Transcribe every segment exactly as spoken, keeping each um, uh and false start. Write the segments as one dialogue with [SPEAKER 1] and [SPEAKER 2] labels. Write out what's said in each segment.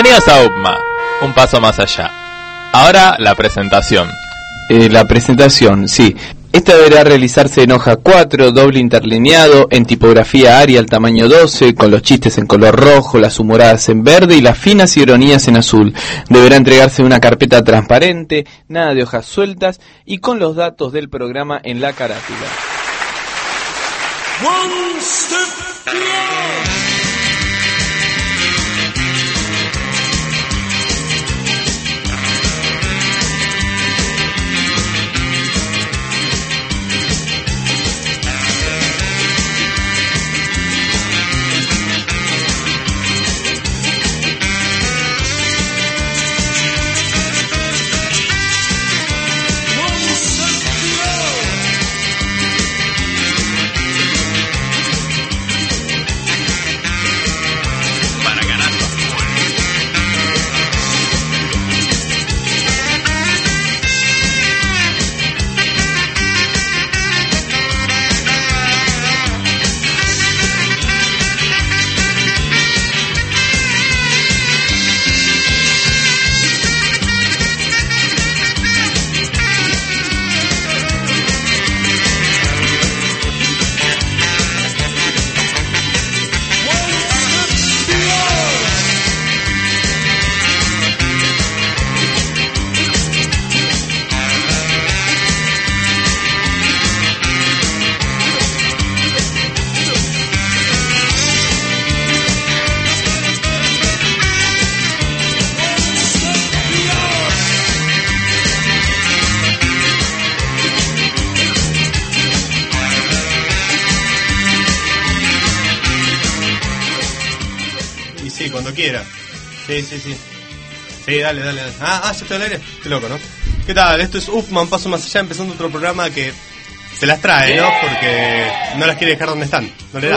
[SPEAKER 1] Bienvenidos a U P M A, un paso más allá. Ahora la presentación.
[SPEAKER 2] Eh, la presentación, sí. Esta deberá realizarse en hoja cuatro, doble interlineado, en tipografía Arial tamaño doce, con los chistes en color rojo, las humoradas en verde y las finas ironías en azul. Deberá entregarse en una carpeta transparente, nada de hojas sueltas y con los datos del programa en la carátula. One step beyond.
[SPEAKER 3] Quiera. Sí, sí, sí. Sí, dale, dale, dale. Ah, ah, ya estoy al aire. Qué loco, ¿no? ¿Qué tal? Esto es U P M A, un paso más allá, empezando otro programa que se las trae, ¿no? Porque no las quiere dejar donde están. ¿No le das?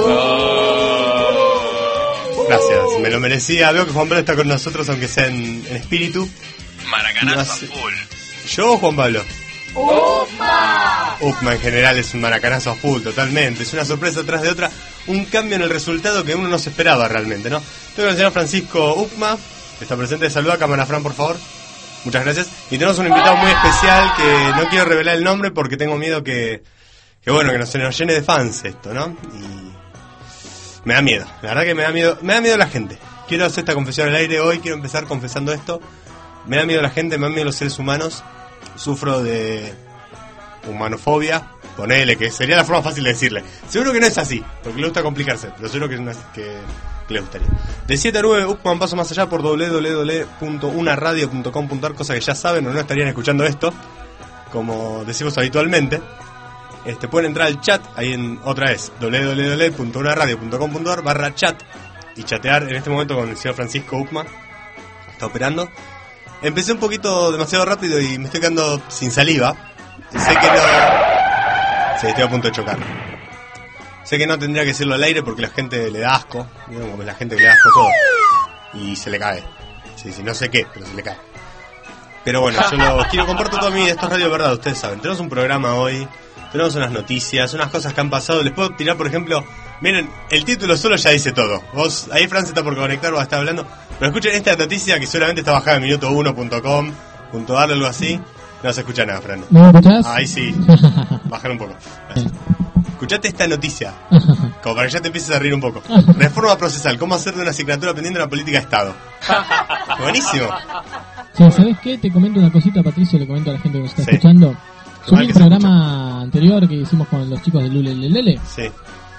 [SPEAKER 3] Gracias, me lo merecía. Veo que Juan Pablo está con nosotros, aunque sea en, en espíritu.
[SPEAKER 1] Maracanazo a full.
[SPEAKER 3] ¿Yo o Juan Pablo?
[SPEAKER 4] U P M A.
[SPEAKER 3] U P M A en general es un maracanazo a full, totalmente. Es una sorpresa tras de otra. Un cambio en el resultado que uno no se esperaba realmente, ¿no? Tengo al señor Francisco U P M A, que está presente. Saluda a cámara, Fran, por favor. Muchas gracias. Y tenemos un invitado muy especial que no quiero revelar el nombre porque tengo miedo que, que bueno, que no se nos llene de fans esto, ¿no? Y me da miedo, la verdad que me da miedo, me da miedo la gente. Quiero hacer esta confesión al aire hoy, quiero empezar confesando esto. Me da miedo la gente, me da miedo los seres humanos. Sufro de humanofobia, ponele, que sería la forma fácil de decirle. Seguro que no es así, porque le gusta complicarse, pero seguro que, no es, que, que le gustaría. De siete a nueve, U P M A, un paso más allá por doble u doble u doble u punto una radio punto com punto a r, cosa que ya saben o no estarían escuchando esto, como decimos habitualmente. Este, pueden entrar al chat, ahí en otra vez, doble u doble u doble u punto una radio punto com punto a r barra chat, y chatear en este momento con el señor Francisco U P M A, está operando. Empecé un poquito demasiado rápido y me estoy quedando sin saliva. Sé que no... Sí, estoy a punto de chocar. Sé que no tendría que decirlo al aire porque la gente le da asco. ¿Vieron como la gente le da asco todo? Y se le cae. Sí, sí, no sé qué, pero se le cae. Pero bueno, yo lo quiero comparto todo a mí. Esto es Radio Verdad, ustedes saben. Tenemos un programa hoy, tenemos unas noticias, unas cosas que han pasado. Les puedo tirar, por ejemplo... Miren, el título solo ya dice todo. Vos, ahí Fran se está por conectar o va a estar hablando. Pero escuchen esta noticia que seguramente está bajada en minuto uno punto com punto a r o algo así. No se escucha nada, Fran.
[SPEAKER 5] ¿No me escuchás?
[SPEAKER 3] Ahí sí. Bajar un poco. Gracias. Escuchate esta noticia, como para que ya te empieces a reír un poco. Reforma procesal, cómo hacer de una asignatura pendiente una política de Estado. Buenísimo.
[SPEAKER 5] Sí, ¿sabés qué? Te comento una cosita, Patricio, le comento a la gente que nos está
[SPEAKER 3] sí.
[SPEAKER 5] escuchando. Subí
[SPEAKER 3] el
[SPEAKER 5] programa anterior que hicimos con los chicos de Lulelelele.
[SPEAKER 3] Sí.
[SPEAKER 5] Y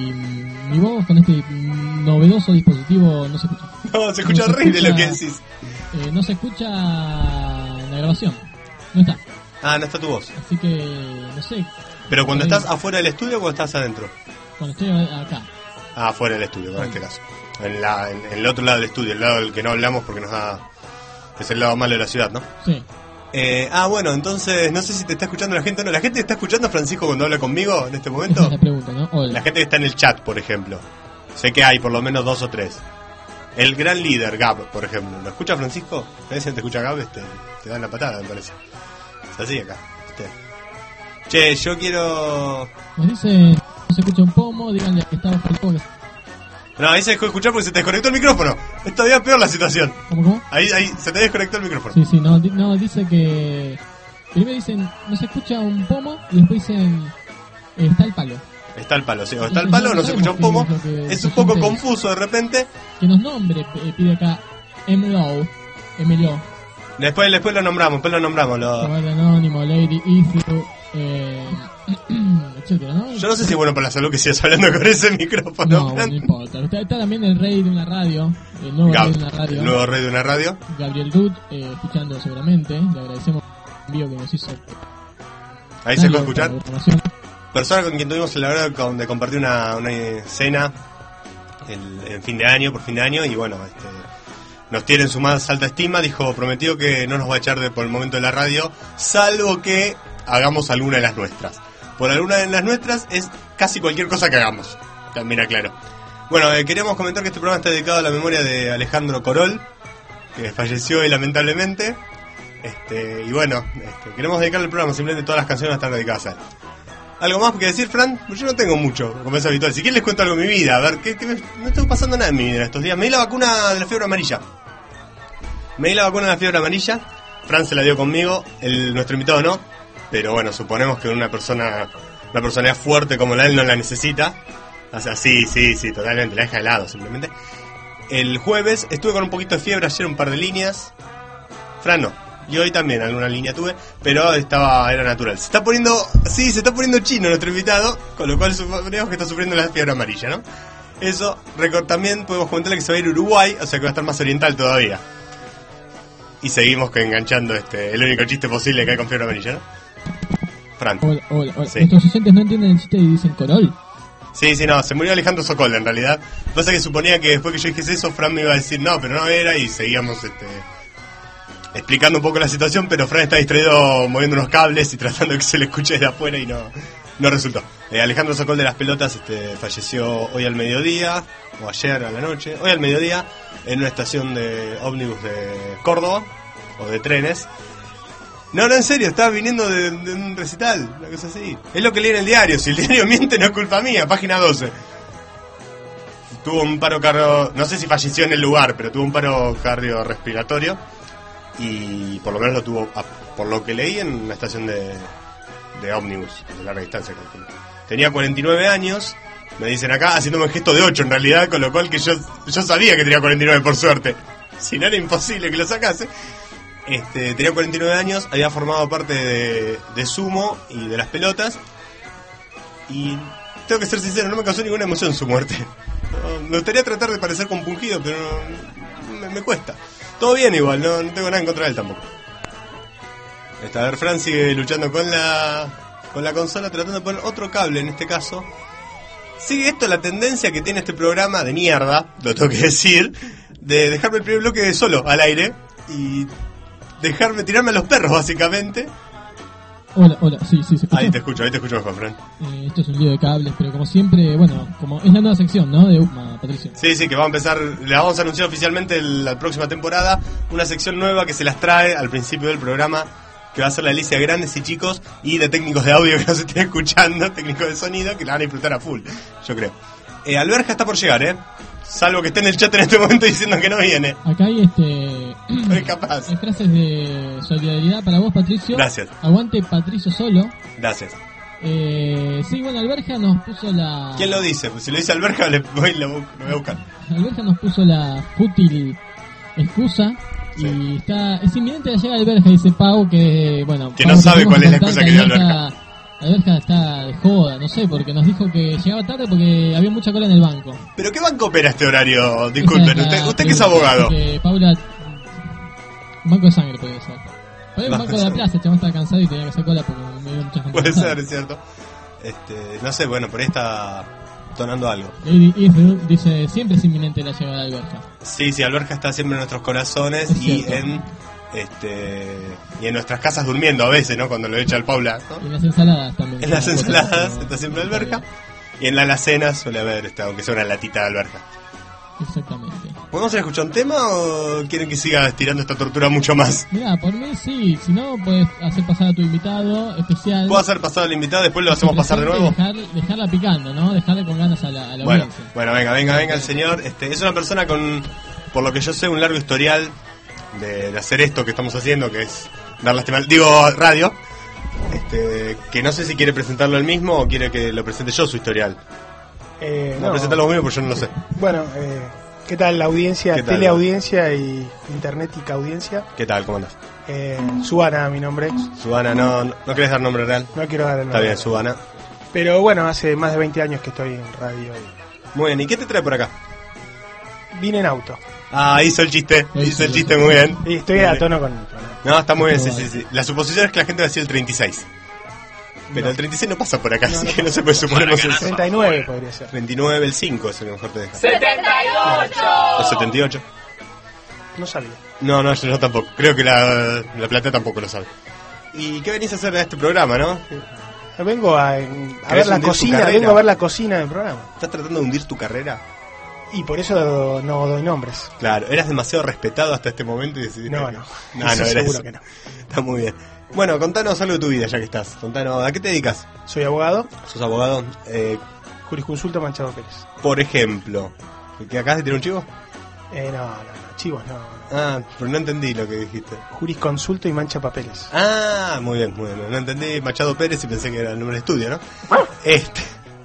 [SPEAKER 5] mi voz con este novedoso dispositivo no se escucha.
[SPEAKER 3] No, se escucha
[SPEAKER 5] no
[SPEAKER 3] horrible
[SPEAKER 5] escucha,
[SPEAKER 3] lo que decís.
[SPEAKER 5] Eh, no se escucha en la grabación. No está.
[SPEAKER 3] Ah, no está tu voz.
[SPEAKER 5] Así que, no sé.
[SPEAKER 3] ¿Pero cuando
[SPEAKER 5] ahí,
[SPEAKER 3] estás afuera del estudio o cuando estás adentro?
[SPEAKER 5] Cuando estoy acá.
[SPEAKER 3] Ah, afuera del estudio, en este caso. En, la, en, en el otro lado del estudio, el lado del que no hablamos porque nos da... Es el lado malo de la ciudad, ¿no?
[SPEAKER 5] Sí.
[SPEAKER 3] Eh, ah, bueno, entonces no sé si te está escuchando la gente o no. ¿La gente está escuchando a Francisco cuando habla conmigo en este momento?
[SPEAKER 5] Esa es la pregunta, ¿no? Hola.
[SPEAKER 3] La gente que está en el chat, por ejemplo. Sé que hay por lo menos dos o tres. El gran líder, Gab, por ejemplo. ¿Lo escucha Francisco? A veces te escucha Gab, este, te dan la patada, me parece. Es así acá. Este. Che, yo quiero...
[SPEAKER 5] Nos dice, no se escucha un pomo, díganle que estamos por el podcast.
[SPEAKER 3] No, ahí se dejó de escuchar porque se te desconectó el micrófono. Es todavía peor la situación.
[SPEAKER 5] ¿Cómo, cómo?
[SPEAKER 3] Ahí, ahí, se te desconectó el micrófono.
[SPEAKER 5] Sí, sí, no, di- no, dice que... Primero dicen, no se escucha un pomo, y después dicen, eh, está el palo.
[SPEAKER 3] Está el palo, sí. O está el palo, no se escucha un pomo. Es un poco confuso de repente.
[SPEAKER 5] Que nos nombre, p- pide acá, Emlo, Emilio,
[SPEAKER 3] Después, después lo nombramos, después lo nombramos. Lo...
[SPEAKER 5] Cabal Anónimo, Lady Issue, eh, etcétera, ¿no?
[SPEAKER 3] Yo no sé si es bueno para la salud que sigas hablando con ese micrófono.
[SPEAKER 5] No, bueno, no importa. Está, está también el rey de una radio, el nuevo
[SPEAKER 3] Gab,
[SPEAKER 5] rey de una radio,
[SPEAKER 3] el nuevo rey de una radio.
[SPEAKER 5] Gabriel Dud, eh, escuchando seguramente. Le agradecemos el envío que nos hizo.
[SPEAKER 3] Ahí se puede
[SPEAKER 5] Por
[SPEAKER 3] escuchar.
[SPEAKER 5] la información.
[SPEAKER 3] Persona con quien tuvimos el agrado de compartir una, una cena el, en fin de año, por fin de año, y bueno, este, nos tiene en su más alta estima. Dijo, prometió que no nos va a echar de por el momento de la radio, salvo que hagamos alguna de las nuestras. Por alguna de las nuestras es casi cualquier cosa que hagamos, también aclaro. Bueno, eh, queríamos comentar que este programa está dedicado a la memoria de Alejandro Corol, que falleció hoy lamentablemente. Este, y bueno, este, queremos dedicarle el programa, simplemente todas las canciones están dedicadas a él. ¿Algo más que decir, Fran? Pues yo no tengo mucho, como es habitual. Si quieren les cuento algo de mi vida. A ver, ¿qué, qué me... no estoy pasando nada en mi vida en estos días. Me di la vacuna de la fiebre amarilla. Me di la vacuna de la fiebre amarilla. Fran se la dio conmigo, el, nuestro invitado no. Pero bueno, suponemos que una persona, una personalidad fuerte como la de él no la necesita. O sea, sí, sí, sí, totalmente, la deja de lado simplemente. El jueves estuve con un poquito de fiebre, ayer un par de líneas. Fran no. Y hoy también alguna línea tuve, pero estaba era natural. Se está poniendo, sí, se está poniendo chino nuestro invitado, con lo cual suponemos que está sufriendo la fiebre amarilla, ¿no? Eso, record, también podemos comentarle que se va a ir a Uruguay, o sea que va a estar más oriental todavía. Y seguimos que enganchando este el único chiste posible que hay con fiebre amarilla, ¿no? Fran.
[SPEAKER 5] Hola, hola, hola.
[SPEAKER 3] Sí.
[SPEAKER 5] Nuestros oyentes no entienden el chiste y dicen Corol.
[SPEAKER 3] Sí, sí, no, se murió Alejandro Sokol en realidad. Lo que pasa es que suponía que después que yo dijese eso, Fran me iba a decir no, pero no era, y seguíamos este explicando un poco la situación, pero Fran está distraído moviendo unos cables y tratando de que se le escuche desde afuera y no, no resultó. Eh, Alejandro Sokol de las Pelotas este, falleció hoy al mediodía, o ayer a la noche, hoy al mediodía, en una estación de ómnibus de Córdoba, o de trenes. No, no, en serio, estaba viniendo de, de un recital, una cosa así. Es lo que leí en el diario, si el diario miente no es culpa mía, página doce. Tuvo un paro cardio, no sé si falleció en el lugar, pero tuvo un paro cardiorrespiratorio. Y por lo menos lo tuvo, por lo que leí, en una estación de, de ómnibus, de larga distancia. Tenía cuarenta y nueve años, me dicen acá, haciéndome un gesto de ocho en realidad, con lo cual que yo yo sabía que tenía cuarenta y nueve por suerte. Si no era imposible que lo sacase. Este, tenía cuarenta y nueve años, había formado parte de, de Sumo y de las Pelotas. Y tengo que ser sincero, no me causó ninguna emoción su muerte. No, me gustaría tratar de parecer compungido, pero no, me, me cuesta. Todo bien igual, no, no tengo nada en contra de él tampoco. Este, a ver, Fran sigue luchando con la con la consola, tratando de poner otro cable en este caso. Sigue esto la tendencia que tiene este programa de mierda, lo tengo que decir, de dejarme el primer bloque solo al aire y dejarme tirarme a los perros básicamente.
[SPEAKER 5] Hola, hola, sí, sí, se escucha.
[SPEAKER 3] Ahí te escucho, ahí te escucho mejor, Fran.
[SPEAKER 5] Eh, esto es un lío de cables, pero como siempre, bueno, como es la nueva sección, ¿no? De U P M A, Patricio.
[SPEAKER 3] Sí, sí, que va a empezar, le vamos a anunciar oficialmente el, la próxima temporada, una sección nueva que se las trae al principio del programa, que va a ser la delicia de grandes y chicos y de técnicos de audio que nos estén escuchando, técnicos de sonido, que la van a disfrutar a full, yo creo. Eh, Alberja está por llegar, ¿eh? Salvo que esté en el chat en este momento diciendo que no viene.
[SPEAKER 5] Acá hay este
[SPEAKER 3] No es capaz.
[SPEAKER 5] hay frases de solidaridad para vos, Patricio.
[SPEAKER 3] Gracias.
[SPEAKER 5] Aguante Patricio solo.
[SPEAKER 3] Gracias.
[SPEAKER 5] Eh, sí, bueno, Alberja nos puso la...
[SPEAKER 3] ¿Quién lo dice? Pues si lo dice Alberja, le voy, lo, lo voy a buscar.
[SPEAKER 5] Alberja nos puso la fútil excusa.
[SPEAKER 3] Sí.
[SPEAKER 5] Y está, es inminente la llegada de Alberja, dice Pau, que bueno...
[SPEAKER 3] Que
[SPEAKER 5] Pau,
[SPEAKER 3] no sabe
[SPEAKER 5] tenemos
[SPEAKER 3] cuál es la
[SPEAKER 5] contar
[SPEAKER 3] excusa que dio Alberja.
[SPEAKER 5] Alberja está de joda, no sé, porque nos dijo que llegaba tarde porque había mucha cola en el banco.
[SPEAKER 3] ¿Pero qué banco opera este horario? Disculpen,
[SPEAKER 5] Esa es la
[SPEAKER 3] usted, usted que es
[SPEAKER 5] pregunta,
[SPEAKER 3] abogado.
[SPEAKER 5] porque Paula, un banco de sangre puede ser. Puede un
[SPEAKER 3] Banco
[SPEAKER 5] banco
[SPEAKER 3] de
[SPEAKER 5] de la
[SPEAKER 3] sangre.
[SPEAKER 5] plaza, el chabón estaba cansado y tenía que hacer cola porque me dio mucha gente.
[SPEAKER 3] Puede
[SPEAKER 5] cansada.
[SPEAKER 3] ser, es cierto. Este, no sé, bueno, por ahí está donando algo.
[SPEAKER 5] Lady Israel dice, siempre es inminente la llegada de Alberja.
[SPEAKER 3] Sí, sí, Alberja está siempre en nuestros corazones
[SPEAKER 5] Es
[SPEAKER 3] y
[SPEAKER 5] cierto.
[SPEAKER 3] en este y en nuestras casas durmiendo a veces, ¿no? Cuando lo echa el Paula, ¿no?
[SPEAKER 5] Y en las ensaladas también.
[SPEAKER 3] En las
[SPEAKER 5] Como
[SPEAKER 3] ensaladas
[SPEAKER 5] cuatro-
[SPEAKER 3] está siempre Alberja. Y en la alacena suele haber, este, aunque sea una latita de Alberja.
[SPEAKER 5] Exactamente.
[SPEAKER 3] ¿Podemos ir a escuchar un tema o quieren que siga estirando esta tortura mucho más?
[SPEAKER 5] Mirá, por mí sí, si no puedes hacer pasar a tu invitado especial.
[SPEAKER 3] ¿Puedo hacer pasar al invitado, después lo hacemos pasar de nuevo?
[SPEAKER 5] Dejar, dejarla picando, ¿no? Dejarle con ganas a la, a la
[SPEAKER 3] Bueno,
[SPEAKER 5] audiencia.
[SPEAKER 3] bueno, venga, venga, venga el señor. Este, es una persona con, por lo que yo sé, un largo historial de, de hacer esto que estamos haciendo, que es dar lástima, digo, radio. Este, que no sé si quiere presentarlo él mismo o quiere que lo presente yo su historial.
[SPEAKER 6] Eh,
[SPEAKER 3] No,
[SPEAKER 6] no,
[SPEAKER 3] presentarlo vos mismo porque yo no lo sé.
[SPEAKER 6] Bueno, eh, ¿qué tal la audiencia?
[SPEAKER 3] ¿Qué tal?
[SPEAKER 6] Teleaudiencia y internetica audiencia.
[SPEAKER 3] ¿Qué tal? ¿Cómo andás?
[SPEAKER 6] Eh, Subana, mi nombre.
[SPEAKER 3] Subana, no, no, ¿no querés dar nombre real?
[SPEAKER 6] No quiero dar el
[SPEAKER 3] Está
[SPEAKER 6] nombre.
[SPEAKER 3] bien, Subana.
[SPEAKER 6] Pero bueno, hace más de veinte años que estoy en radio.
[SPEAKER 3] Muy bien, ¿y qué te trae por acá?
[SPEAKER 6] Y vine en auto.
[SPEAKER 3] Ah, hizo el chiste, hizo el chiste muy bien.
[SPEAKER 6] Y estoy a tono con...
[SPEAKER 3] No, está muy bien, sí, sí, sí. La suposición es que la gente va a decir el treinta y seis. Pero
[SPEAKER 6] No.
[SPEAKER 3] el treinta y seis no pasa por acá,
[SPEAKER 6] No,
[SPEAKER 3] así
[SPEAKER 6] no
[SPEAKER 3] que no
[SPEAKER 6] pasa.
[SPEAKER 3] se puede suponer eso.
[SPEAKER 6] treinta y nueve podría ser.
[SPEAKER 3] treinta y nueve, el cinco es el que mejor te deja.
[SPEAKER 4] setenta y ocho.
[SPEAKER 3] ¿O setenta y ocho?
[SPEAKER 6] No sabía.
[SPEAKER 3] No, no, yo no tampoco. Creo que la, la plata tampoco lo sabe. ¿Y qué venís a hacer a este programa, no?
[SPEAKER 6] Vengo a, a
[SPEAKER 3] ¿Querés
[SPEAKER 6] ver la
[SPEAKER 3] hundir tu
[SPEAKER 6] cocina,
[SPEAKER 3] carrera?
[SPEAKER 6] vengo a ver la cocina del programa.
[SPEAKER 3] ¿Estás tratando de hundir tu carrera?
[SPEAKER 6] Y por eso no doy nombres.
[SPEAKER 3] Claro, eras demasiado respetado hasta este momento y decidiste...
[SPEAKER 6] No,
[SPEAKER 3] que-
[SPEAKER 6] no.
[SPEAKER 3] No, no
[SPEAKER 6] Eso
[SPEAKER 3] era
[SPEAKER 6] seguro
[SPEAKER 3] eso.
[SPEAKER 6] que no.
[SPEAKER 3] Está muy bien. Bueno, contanos algo de tu vida ya que estás. Contanos, ¿a qué te dedicas?
[SPEAKER 6] Soy abogado,
[SPEAKER 3] ¿Sos abogado? Eh,
[SPEAKER 6] jurisconsulto Manchado Pérez.
[SPEAKER 3] por ejemplo, ¿que acá se tiene un chivo?
[SPEAKER 6] Eh, no, no, no, chivos no.
[SPEAKER 3] Ah, pero no entendí lo que dijiste.
[SPEAKER 6] Jurisconsulto y mancha papeles.
[SPEAKER 3] Ah, muy bien, muy bien. No entendí Machado Pérez y pensé que era el nombre de estudio, ¿no? Este.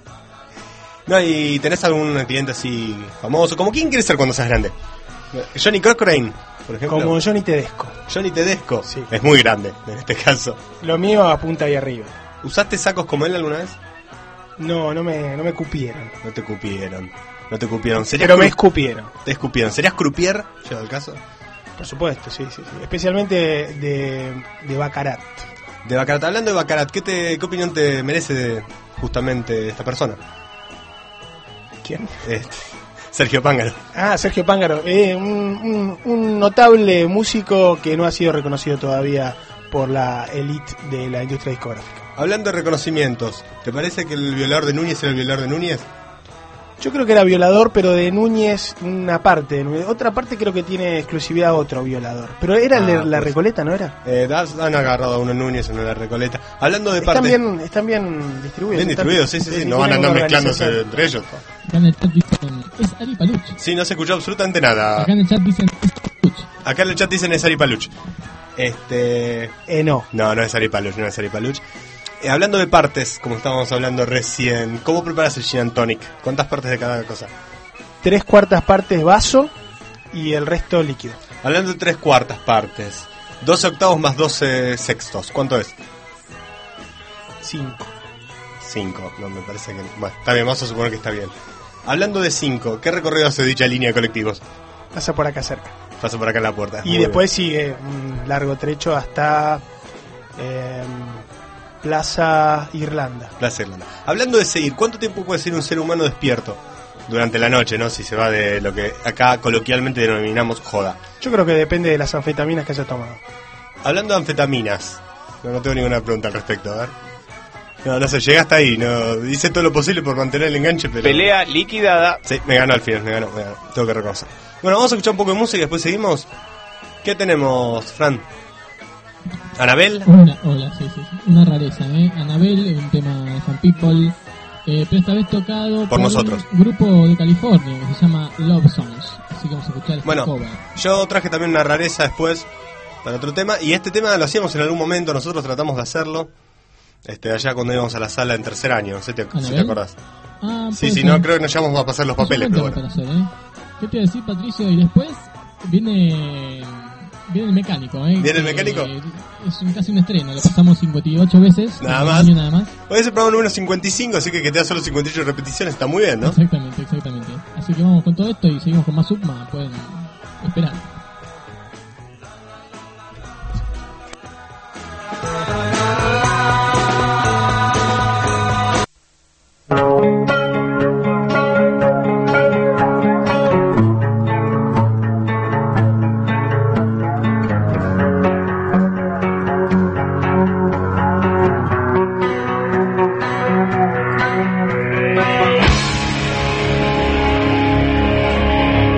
[SPEAKER 3] No, ¿y tenés algún cliente así famoso? ¿Como quién quieres ser cuando seas grande? Johnny Cochrane, por ejemplo.
[SPEAKER 6] Como Johnny Tedesco.
[SPEAKER 3] Johnny Tedesco.
[SPEAKER 6] Sí.
[SPEAKER 3] Es muy grande en este caso.
[SPEAKER 6] Lo mío apunta ahí arriba.
[SPEAKER 3] ¿Usaste sacos como él alguna vez?
[SPEAKER 6] No, no me, no me cupieron.
[SPEAKER 3] No te cupieron. No te cupieron. ¿Serías
[SPEAKER 6] Pero me
[SPEAKER 3] cru-
[SPEAKER 6] escupieron.
[SPEAKER 3] Te escupieron. ¿Serías croupier? Llega el caso.
[SPEAKER 6] Por supuesto, sí, sí, sí. Especialmente de, de Baccarat.
[SPEAKER 3] De Baccarat. Hablando de Baccarat, ¿qué, te, ¿qué opinión te merece de, justamente esta persona?
[SPEAKER 6] ¿Quién?
[SPEAKER 3] Este, Sergio Pángaro.
[SPEAKER 6] Ah, Sergio Pángaro. Eh, un, un, un notable músico que no ha sido reconocido todavía por la élite de la industria discográfica.
[SPEAKER 3] Hablando de reconocimientos, ¿te parece que el violador de Núñez era el violador de Núñez?
[SPEAKER 6] Yo creo que era violador, pero de Núñez una parte. de Núñez. Otra parte creo que tiene exclusividad otro violador. Pero era el de
[SPEAKER 3] Ah,
[SPEAKER 6] la
[SPEAKER 3] pues.
[SPEAKER 6] Recoleta, ¿no era?
[SPEAKER 3] Eh, das- han agarrado a uno en Núñez, uno en la Recoleta. Hablando de
[SPEAKER 6] Están
[SPEAKER 3] parte...
[SPEAKER 6] bien, están bien distribuidos.
[SPEAKER 3] Bien
[SPEAKER 6] están-
[SPEAKER 3] distribuidos, sí, sí, sí. No
[SPEAKER 6] tienen
[SPEAKER 3] van a andar
[SPEAKER 6] una
[SPEAKER 3] mezclándose
[SPEAKER 6] organización.
[SPEAKER 3] entre ellos.
[SPEAKER 5] Acá en el chat dicen, es Ari Paluch.
[SPEAKER 3] Sí, no se escuchó absolutamente nada.
[SPEAKER 5] Acá en el chat dicen, es Paluch.
[SPEAKER 3] Acá en el chat dicen es Ari Paluch. Este...
[SPEAKER 6] Eh, no.
[SPEAKER 3] No, no es Ari Paluch, no es Ari Paluch. Eh, hablando de partes, como estábamos hablando recién, ¿cómo preparas el gin and tonic? ¿Cuántas partes de cada cosa?
[SPEAKER 6] Tres cuartas partes vaso y el resto líquido.
[SPEAKER 3] Hablando de tres cuartas partes, doce octavos más doce sextos, ¿cuánto es?
[SPEAKER 6] Cinco.
[SPEAKER 3] cinco, no me parece que... Bueno, está bien, vamos a suponer que está bien. Hablando de cinco, ¿qué recorrido hace dicha línea de colectivos?
[SPEAKER 6] Pasa por acá cerca.
[SPEAKER 3] Pasa por acá en la puerta.
[SPEAKER 6] Y
[SPEAKER 3] Muy
[SPEAKER 6] después sigue un largo trecho hasta eh, Plaza Irlanda.
[SPEAKER 3] bien. Plaza Irlanda. Hablando de seguir, ¿cuánto tiempo puede ser un ser humano despierto? Durante la noche, ¿no? Si se va de lo que acá coloquialmente denominamos joda.
[SPEAKER 6] Yo creo que depende de las anfetaminas que haya tomado.
[SPEAKER 3] Hablando de anfetaminas, no, no tengo ninguna pregunta al respecto, a ver. No, no sé, llega hasta ahí, no hice todo lo posible por mantener el enganche, pero...
[SPEAKER 2] Pelea liquidada.
[SPEAKER 3] Sí, me ganó al final, me ganó, me ganó, tengo que reconocer. Bueno, vamos a escuchar un poco de música y después seguimos. ¿Qué tenemos, Fran? ¿Anabel?
[SPEAKER 5] Una, hola, sí, sí, sí. Una rareza, ¿eh? Anabel, un tema de Fan People, eh, pero esta vez tocado por,
[SPEAKER 3] nosotros.
[SPEAKER 5] un grupo de California que se llama Love Songs. Así que vamos a escuchar este
[SPEAKER 3] Bueno,
[SPEAKER 5] cover.
[SPEAKER 3] yo traje también una rareza después para otro tema. Y este tema lo hacíamos en algún momento, nosotros tratamos de hacerlo. Este, allá cuando íbamos a la sala en tercer año, ¿sí te, si te
[SPEAKER 5] ¿Anabel?
[SPEAKER 3] acordás?
[SPEAKER 5] Ah,
[SPEAKER 3] Sí,
[SPEAKER 5] puede
[SPEAKER 3] sí,
[SPEAKER 5] ser.
[SPEAKER 3] no, creo que nos llevamos a pasar los papeles, pero
[SPEAKER 5] Solamente
[SPEAKER 3] bueno.
[SPEAKER 5] para hacer, ¿eh? ¿Qué te iba a decir, Patricio? Y después viene viene el mecánico, ¿eh?
[SPEAKER 3] ¿Viene el
[SPEAKER 5] Que
[SPEAKER 3] mecánico?
[SPEAKER 5] Es un, casi un estreno, lo pasamos cincuenta y ocho veces.
[SPEAKER 3] Nada
[SPEAKER 5] en un
[SPEAKER 3] más.
[SPEAKER 5] año nada más.
[SPEAKER 3] Hoy es el programa número cincuenta y cinco, así que que te da solo cincuenta y ocho repeticiones, está muy bien, ¿no?
[SPEAKER 5] Exactamente, exactamente. Así que vamos con todo esto y seguimos con más Upma. Pueden esperar.
[SPEAKER 4] Thank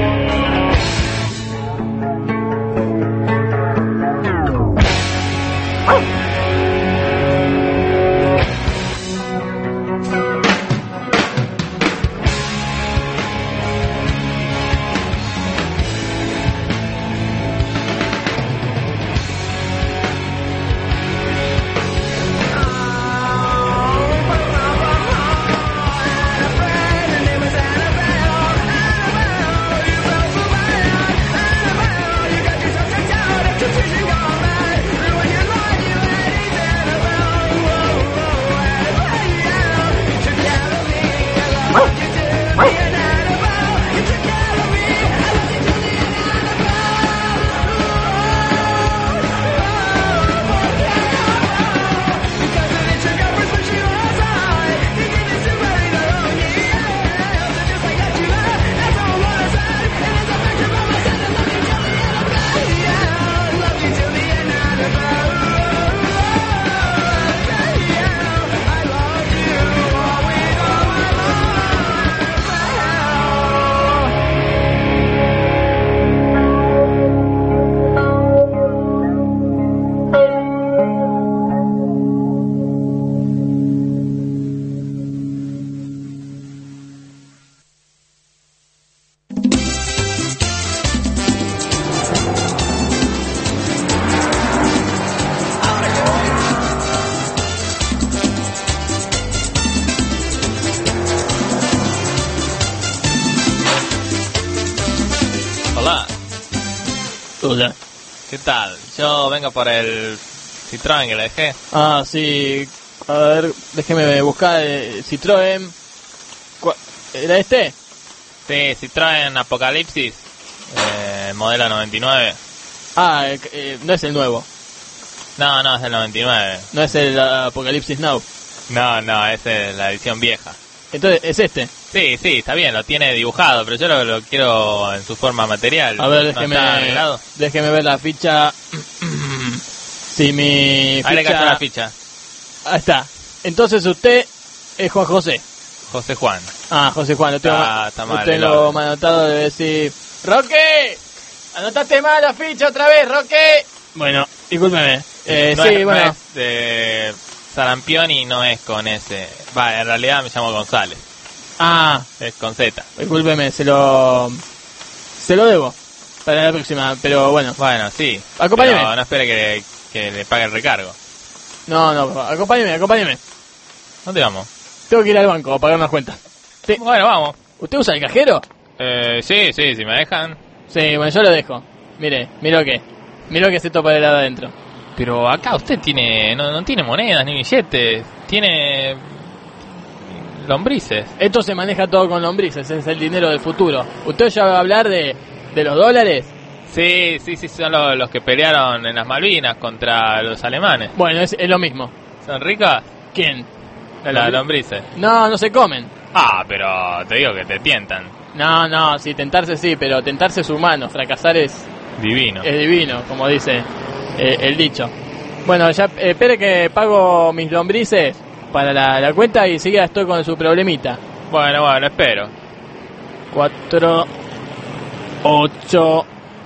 [SPEAKER 1] ¿Qué tal? Yo vengo por el Citroën que le dejé.
[SPEAKER 5] Ah, sí. A ver, déjeme buscar el Citroën. ¿Cuál- ¿Era este?
[SPEAKER 1] Sí, Citroën Apocalipsis, eh, modelo noventa y nueve.
[SPEAKER 5] Ah, eh, eh, no es el nuevo.
[SPEAKER 1] No, no, es del noventa y nueve.
[SPEAKER 5] No es el uh, Apocalipsis Now.
[SPEAKER 1] No, no, esa es la edición vieja.
[SPEAKER 5] Entonces, es este.
[SPEAKER 1] Sí, sí, está bien, lo tiene dibujado, pero yo lo, lo quiero en su forma material.
[SPEAKER 5] A ver,
[SPEAKER 1] ¿No
[SPEAKER 5] déjeme,
[SPEAKER 1] está arreglado?
[SPEAKER 5] déjeme ver la ficha. Si mi
[SPEAKER 1] Ahí le
[SPEAKER 5] ficha...
[SPEAKER 1] cayó la ficha.
[SPEAKER 5] Ahí está. Entonces usted es Juan José.
[SPEAKER 1] José Juan.
[SPEAKER 5] Ah, José Juan, lo tengo,
[SPEAKER 1] Está- está mal
[SPEAKER 5] lo
[SPEAKER 1] el
[SPEAKER 5] tengo
[SPEAKER 1] orden.
[SPEAKER 5] mal anotado de decir... ¡Roque! ¡Anotaste mal la ficha otra vez, Roque! Bueno, discúlpeme. Eh,
[SPEAKER 1] no
[SPEAKER 5] sí,
[SPEAKER 1] es,
[SPEAKER 5] bueno.
[SPEAKER 1] no es de Sarampión y no es con ese. Va, en realidad me llamo González.
[SPEAKER 5] Ah,
[SPEAKER 1] Es con Z.
[SPEAKER 5] discúlpeme, se lo... Se lo debo. Para la próxima, pero bueno.
[SPEAKER 1] Bueno, sí.
[SPEAKER 5] Acompáñeme.
[SPEAKER 1] Pero no espere que, que le pague el recargo.
[SPEAKER 5] No, no, acompáñeme, acompáñeme.
[SPEAKER 1] ¿Dónde vamos?
[SPEAKER 5] Tengo que ir al banco a pagar unas cuentas. Sí.
[SPEAKER 1] Bueno, vamos.
[SPEAKER 5] ¿Usted usa el cajero?
[SPEAKER 1] Eh, sí, sí, si me dejan.
[SPEAKER 5] Sí, bueno, yo lo dejo. Mire, mire lo que. Mire lo que se topa de lado adentro.
[SPEAKER 1] Pero acá usted tiene, no, no tiene monedas ni billetes, tiene lombrices.
[SPEAKER 5] Esto se maneja todo con lombrices, es el dinero del futuro. ¿Usted ya va a hablar de, de los dólares?
[SPEAKER 1] Sí, sí, sí, son los, los que pelearon en las Malvinas contra los alemanes.
[SPEAKER 5] Bueno, es, es lo mismo.
[SPEAKER 1] ¿Son ricas?
[SPEAKER 5] ¿Quién?
[SPEAKER 1] Las lombrices.
[SPEAKER 5] No, no se comen.
[SPEAKER 1] Ah, pero te digo que te tientan.
[SPEAKER 5] No, no, sí, tentarse sí, pero tentarse es humano, fracasar es,
[SPEAKER 1] Divino.
[SPEAKER 5] es divino, como dice eh, el dicho. Bueno, ya eh, espere que pago mis lombrices para la, la cuenta y siga estoy con su problemita.
[SPEAKER 1] Bueno, bueno, espero.
[SPEAKER 5] cuatro, ocho,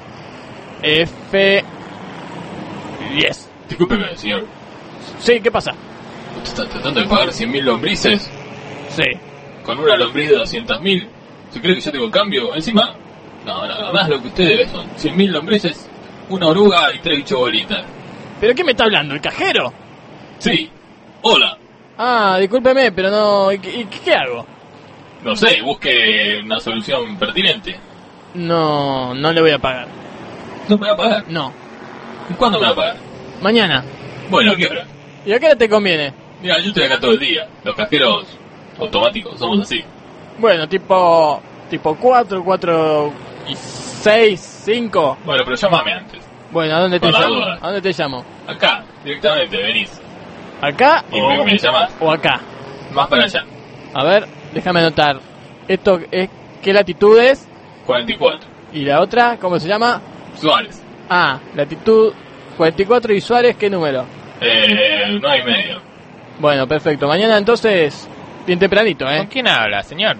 [SPEAKER 5] F, diez.
[SPEAKER 7] Discúlpeme, señor.
[SPEAKER 5] Sí, ¿qué pasa?
[SPEAKER 7] ¿Usted está tratando de pagar cien mil lombrices
[SPEAKER 5] Sí.
[SPEAKER 7] con una lombriz de doscientos mil? ¿Se cree que yo tengo cambio? Encima, no, nada más lo que usted debe son cien mil lombrices, una oruga y tres bichos bolitas.
[SPEAKER 5] ¿Pero qué me está hablando? ¿El cajero?
[SPEAKER 7] Sí. Hola.
[SPEAKER 5] Ah, discúlpeme, pero no... ¿Y qué, y qué hago?
[SPEAKER 7] No sé, busque una solución pertinente.
[SPEAKER 5] No, no le voy a pagar.
[SPEAKER 7] ¿No me va a pagar?
[SPEAKER 5] No.
[SPEAKER 7] ¿Y cuándo me va a pagar?
[SPEAKER 5] Mañana.
[SPEAKER 7] Bueno, ¿a qué hora?
[SPEAKER 5] ¿Y a qué hora te conviene?
[SPEAKER 7] Mira, yo estoy acá todo el día. Los cajeros automáticos somos así.
[SPEAKER 5] Bueno, tipo... Tipo cuatro, cuatro y seis, cinco.
[SPEAKER 7] Bueno, pero llámame antes.
[SPEAKER 5] Bueno, ¿a dónde te
[SPEAKER 7] Por la
[SPEAKER 5] llamo?
[SPEAKER 7] duda.
[SPEAKER 5] ¿A dónde te llamo?
[SPEAKER 7] Acá, directamente, venís.
[SPEAKER 5] ¿Acá
[SPEAKER 7] Y
[SPEAKER 5] o,
[SPEAKER 7] me, me llamás.
[SPEAKER 5] o acá?
[SPEAKER 7] Más para allá.
[SPEAKER 5] A ver, déjame anotar. Esto es... ¿Qué latitud es?
[SPEAKER 7] cuarenta y cuatro.
[SPEAKER 5] Y la otra, ¿cómo se llama?
[SPEAKER 7] Suárez.
[SPEAKER 5] Ah, latitud cuarenta y cuatro y Suárez, ¿qué número?
[SPEAKER 7] Eh, nueve y medio.
[SPEAKER 5] Bueno, perfecto. Mañana entonces, bien tempranito,
[SPEAKER 1] ¿Con
[SPEAKER 5] ¿eh?
[SPEAKER 1] quién habla, señor?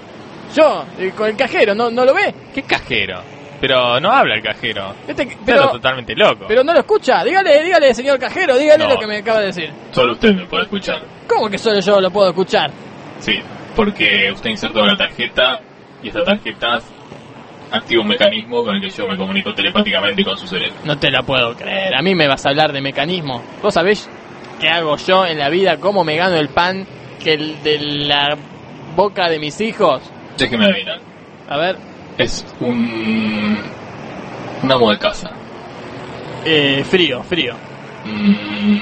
[SPEAKER 5] Yo, eh, con el cajero, ¿no, no lo ve?
[SPEAKER 1] ¿Qué cajero? Pero no habla el cajero.
[SPEAKER 5] Este,
[SPEAKER 1] Pero
[SPEAKER 5] pero,
[SPEAKER 1] totalmente loco.
[SPEAKER 5] pero no lo escucha. Dígale, dígale, señor cajero, dígale
[SPEAKER 7] No.
[SPEAKER 5] lo que me acaba de decir.
[SPEAKER 7] Solo usted me puede escuchar.
[SPEAKER 5] ¿Cómo que solo yo lo puedo escuchar?
[SPEAKER 7] Sí, porque usted insertó la tarjeta y esta tarjeta activa un mecanismo con el que yo me comunico telepáticamente con su cerebro.
[SPEAKER 5] No te la puedo creer. A mí me vas a hablar de mecanismo. ¿Vos sabés qué hago yo en la vida? ¿Cómo me gano el pan que el de la boca de mis hijos?
[SPEAKER 7] Déjeme adivinar.
[SPEAKER 5] A ver,
[SPEAKER 7] Es un... un amo de casa.
[SPEAKER 5] eh, frío, frío.
[SPEAKER 7] Mm,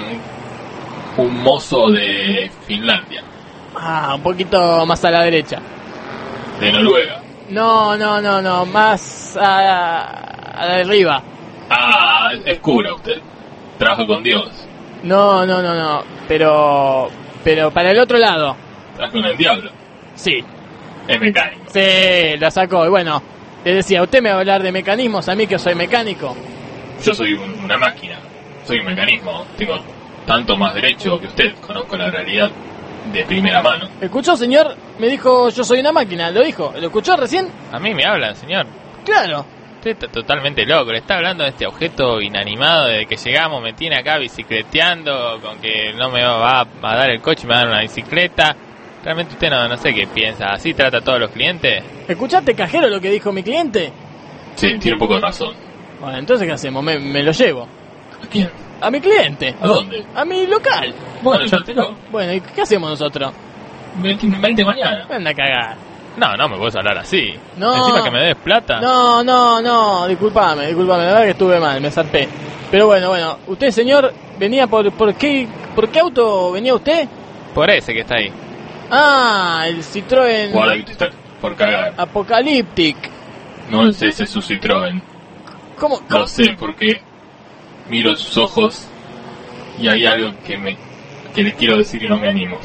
[SPEAKER 7] un mozo de Finlandia.
[SPEAKER 5] Ah, un poquito más a la derecha.
[SPEAKER 7] De Noruega.
[SPEAKER 5] No, no, no, no, más a, a la de arriba.
[SPEAKER 7] Ah, es cura usted. Trabaja con Dios.
[SPEAKER 5] No, no, no, no, pero pero para el otro lado.
[SPEAKER 7] Trabaja con el diablo.
[SPEAKER 5] Sí,
[SPEAKER 7] Es mecánico.
[SPEAKER 5] sí, la sacó. Y bueno, le decía, usted me va a hablar de mecanismos, a mí que soy mecánico.
[SPEAKER 7] Yo soy un- una máquina. Soy un mecanismo. Tengo tanto más derecho que usted. Conozco la realidad de primera mano.
[SPEAKER 5] ¿Escuchó, señor? Me dijo, yo soy una máquina, ¿lo dijo? ¿Lo escuchó recién?
[SPEAKER 1] A mí me hablan, señor.
[SPEAKER 5] Claro.
[SPEAKER 1] Usted está totalmente loco. Le está hablando de este objeto inanimado desde que llegamos. Me tiene acá bicicleteando con que no me va a, a dar el coche y me va a dar una bicicleta. Realmente usted no, no sé qué piensa. ¿Así trata a todos los clientes?
[SPEAKER 5] ¿Escuchaste, cajero, lo que dijo mi cliente?
[SPEAKER 7] Sí, tiene un poco de razón.
[SPEAKER 5] Bueno, entonces, ¿qué hacemos? Me, me lo llevo.
[SPEAKER 7] ¿A quién?
[SPEAKER 5] A mi cliente.
[SPEAKER 7] ¿A dónde?
[SPEAKER 5] A mi local.
[SPEAKER 7] Bueno, ya te lo.
[SPEAKER 5] Bueno, ¿y qué hacemos nosotros?
[SPEAKER 7] veinte mañana.
[SPEAKER 5] Anda a cagar.
[SPEAKER 1] No, no me puedes hablar así.
[SPEAKER 5] No.
[SPEAKER 1] Encima que me des plata.
[SPEAKER 5] No, no, no, disculpame, disculpame, la verdad que estuve mal, me zarpé. Pero bueno, bueno, usted, señor, venía por, por qué, ¿por qué auto venía usted?
[SPEAKER 1] Por ese que está ahí.
[SPEAKER 5] Ah, el Citroën
[SPEAKER 7] Guarda que te está por cagar.
[SPEAKER 5] Apocalyptic.
[SPEAKER 7] No sé, ese es su Citroën.
[SPEAKER 5] ¿Cómo? cómo?
[SPEAKER 7] No sé porque miro sus ojos y hay algo que me que le quiero decir y no me animo.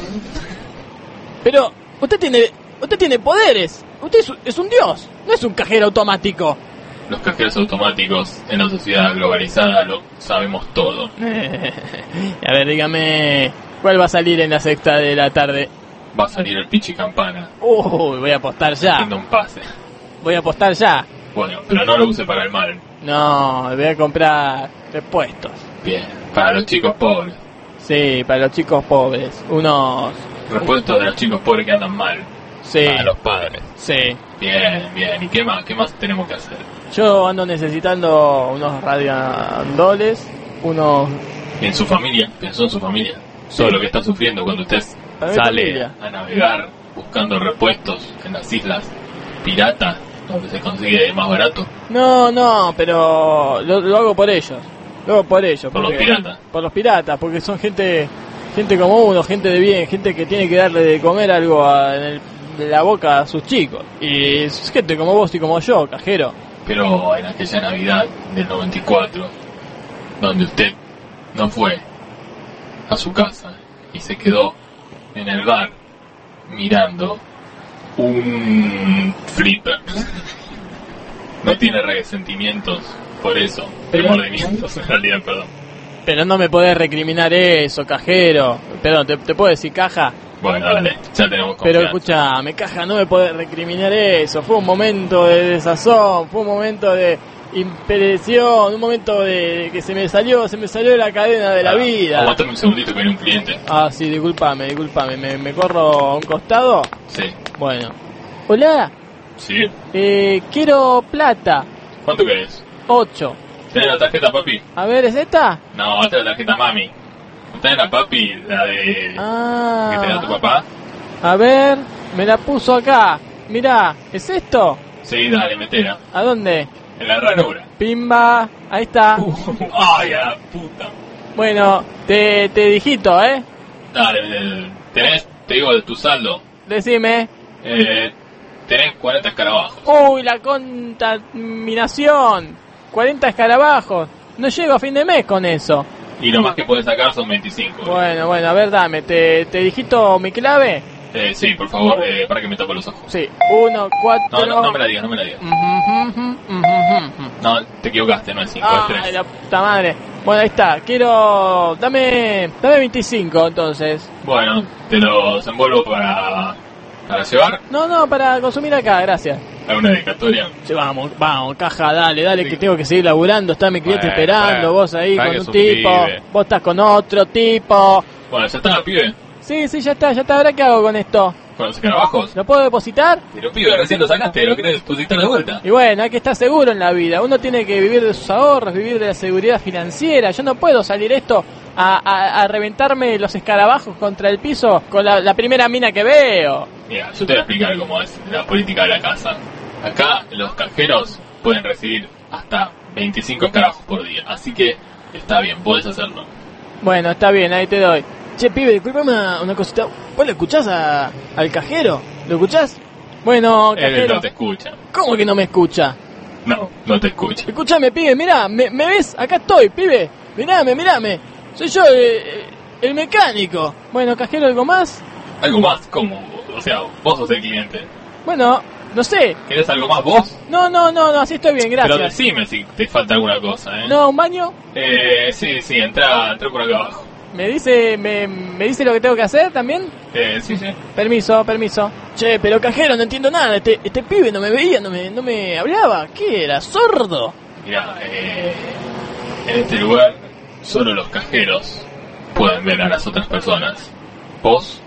[SPEAKER 5] Pero usted tiene, usted tiene poderes. Usted es, es un dios, no es un cajero automático.
[SPEAKER 7] Los cajeros automáticos en la sociedad globalizada lo sabemos todo.
[SPEAKER 5] A ver, dígame, ¿cuál va a salir en la sexta de la tarde?
[SPEAKER 7] Va a salir el Pichi Campana
[SPEAKER 5] Uy, voy a apostar ya.
[SPEAKER 7] haciendo un pase.
[SPEAKER 5] Voy a apostar ya.
[SPEAKER 7] Bueno, pero no lo use para el mal.
[SPEAKER 5] No, voy a comprar repuestos.
[SPEAKER 7] Bien, para los chicos pobres.
[SPEAKER 5] Sí, para los chicos pobres. Unos...
[SPEAKER 7] Repuestos de los chicos pobres que andan mal.
[SPEAKER 5] Sí,
[SPEAKER 7] Para los padres.
[SPEAKER 5] sí.
[SPEAKER 7] Bien, bien. ¿Y qué más? ¿Qué más tenemos que hacer?
[SPEAKER 5] Yo ando necesitando unos radiandoles, unos...
[SPEAKER 7] ¿Y en su familia? ¿Pensó en su familia? Todo lo que está sufriendo cuando usted
[SPEAKER 5] Para mi
[SPEAKER 7] sale
[SPEAKER 5] familia.
[SPEAKER 7] a navegar buscando repuestos en las islas piratas, donde se consigue más barato.
[SPEAKER 5] No, no, pero lo, lo hago por ellos. Lo hago por ellos.
[SPEAKER 7] Por los
[SPEAKER 5] porque-
[SPEAKER 7] piratas.
[SPEAKER 5] Por los piratas, porque son gente gente como uno, gente de bien, gente que tiene que darle de comer algo a- en el- de la boca a sus chicos. Y es gente como vos y como yo, cajero.
[SPEAKER 7] Pero en aquella Navidad del noventa y cuatro, donde usted no fue a su casa y se quedó en el bar mirando un flipper. No tiene resentimientos por eso,
[SPEAKER 5] Pero-
[SPEAKER 7] remordimientos en realidad, perdón.
[SPEAKER 5] Pero no me podés recriminar eso, cajero. Perdón, ¿te, te puedo decir caja?
[SPEAKER 7] Bueno, dale, ya tenemos
[SPEAKER 5] Pero
[SPEAKER 7] confianza.
[SPEAKER 5] escuchame, caja, no me podés recriminar eso. Fue un momento de desazón, fue un momento de impresión, un momento de que se me salió, se me salió de la cadena de la
[SPEAKER 7] Ah,
[SPEAKER 5] vida.
[SPEAKER 7] Aguántame un segundito que viene un cliente.
[SPEAKER 5] Ah, sí, disculpame, disculpame, ¿me, me corro a un costado?
[SPEAKER 7] Sí,
[SPEAKER 5] Bueno. Hola,
[SPEAKER 7] sí.
[SPEAKER 5] eh, quiero plata,
[SPEAKER 7] ¿Cuánto querés?
[SPEAKER 5] ocho.
[SPEAKER 7] ¿Tenés la tarjeta, papi?
[SPEAKER 5] A ver, ¿es esta?
[SPEAKER 7] No, esta es la tarjeta mami. ¿Tenés la papi, la de...
[SPEAKER 5] Ah,
[SPEAKER 7] que te da tu papá?
[SPEAKER 5] a ver, me la puso acá. Mirá, ¿es esto?
[SPEAKER 7] Sí, dale, metela.
[SPEAKER 5] ¿A dónde?
[SPEAKER 7] En la ranura.
[SPEAKER 5] Pimba, ahí está.
[SPEAKER 7] Uh, ay, a la puta.
[SPEAKER 5] Bueno, te, te digito, ¿eh?
[SPEAKER 7] Dale, el- tenés, te digo, de tu saldo.
[SPEAKER 5] Decime.
[SPEAKER 7] Eh, tenés cuarenta escarabajos.
[SPEAKER 5] Uy, la contaminación. cuarenta escarabajos. No llego a fin de mes con eso.
[SPEAKER 7] Y lo más que podés sacar son veinticinco.
[SPEAKER 5] Bueno, bueno, a ver, dame. ¿Te, te digito mi clave?
[SPEAKER 7] Eh, sí, por favor, eh, para que me tape los ojos.
[SPEAKER 5] Sí. Uno, cuatro...
[SPEAKER 7] No, no, no me la digas, no me la digas.
[SPEAKER 5] Ujú, ujú, ujú, ujú.
[SPEAKER 7] No, te equivocaste, no es cinco, es
[SPEAKER 5] Ay,
[SPEAKER 7] tres.
[SPEAKER 5] la puta madre. Bueno, ahí está. Quiero... Dame... Dame veinticinco, entonces.
[SPEAKER 7] Bueno, te los envuelvo para, para llevar
[SPEAKER 5] No, no, para consumir acá, gracias.
[SPEAKER 7] a una dedicatoria.
[SPEAKER 5] Sí, vamos, vamos, caja, dale, dale, que tengo que seguir laburando. Está mi cliente
[SPEAKER 1] Bueno,
[SPEAKER 5] esperando,
[SPEAKER 1] bueno.
[SPEAKER 5] vos ahí
[SPEAKER 1] Sabés
[SPEAKER 5] con
[SPEAKER 1] que
[SPEAKER 5] un
[SPEAKER 1] es un
[SPEAKER 5] tipo,
[SPEAKER 1] pibe.
[SPEAKER 5] vos estás con otro tipo.
[SPEAKER 7] Bueno, ya está, pibe.
[SPEAKER 5] Sí, sí, ya está, ya está. ¿Ahora qué hago con esto?
[SPEAKER 7] Con los escarabajos.
[SPEAKER 5] ¿Lo puedo depositar?
[SPEAKER 7] Pero pibe, recién lo sacaste, ¿lo querés depositar de vuelta?
[SPEAKER 5] Y bueno, hay que estar seguro en la vida. Uno tiene que vivir de sus ahorros, vivir de la seguridad financiera. Yo no puedo salir esto a, a, a reventarme los escarabajos contra el piso con la, la primera mina que veo.
[SPEAKER 7] Mira, yo te voy a explicar cómo es la política de la casa. Acá los cajeros pueden recibir hasta veinticinco escarabajos por día, así que está bien, podés hacerlo.
[SPEAKER 5] Bueno, está bien, ahí te doy. Che, pibe, disculpame una, una cosita. ¿Vos lo escuchás a, al cajero? ¿Lo escuchás? Bueno,
[SPEAKER 7] Él
[SPEAKER 5] cajero.
[SPEAKER 7] no te escucha.
[SPEAKER 5] ¿Cómo que no me escucha?
[SPEAKER 7] No, no te escucha.
[SPEAKER 5] Escuchame, pibe, mirá, ¿me, me ves? Acá estoy, pibe. Mirame, mirame. Soy yo, eh, el mecánico. Bueno, cajero, ¿algo más?
[SPEAKER 7] Algo más, como, o sea, vos sos el cliente.
[SPEAKER 5] Bueno, no sé.
[SPEAKER 7] ¿Querés algo más vos?
[SPEAKER 5] No, no, no, no, así estoy bien,
[SPEAKER 7] Pero
[SPEAKER 5] gracias.
[SPEAKER 7] decime si te falta alguna cosa, ¿eh?
[SPEAKER 5] No, un baño.
[SPEAKER 7] Eh, sí, sí, entra, entra por acá abajo.
[SPEAKER 5] ¿Me dice, me, me dice lo que tengo que hacer también?
[SPEAKER 7] Eh, sí, sí.
[SPEAKER 5] Permiso, permiso. Che, pero cajero, no entiendo nada. Este, este pibe no me veía, no me, no me hablaba. ¿Qué era? ¿Sordo?
[SPEAKER 7] Mira, eh, en este lugar solo los cajeros pueden ver a las otras personas. Vos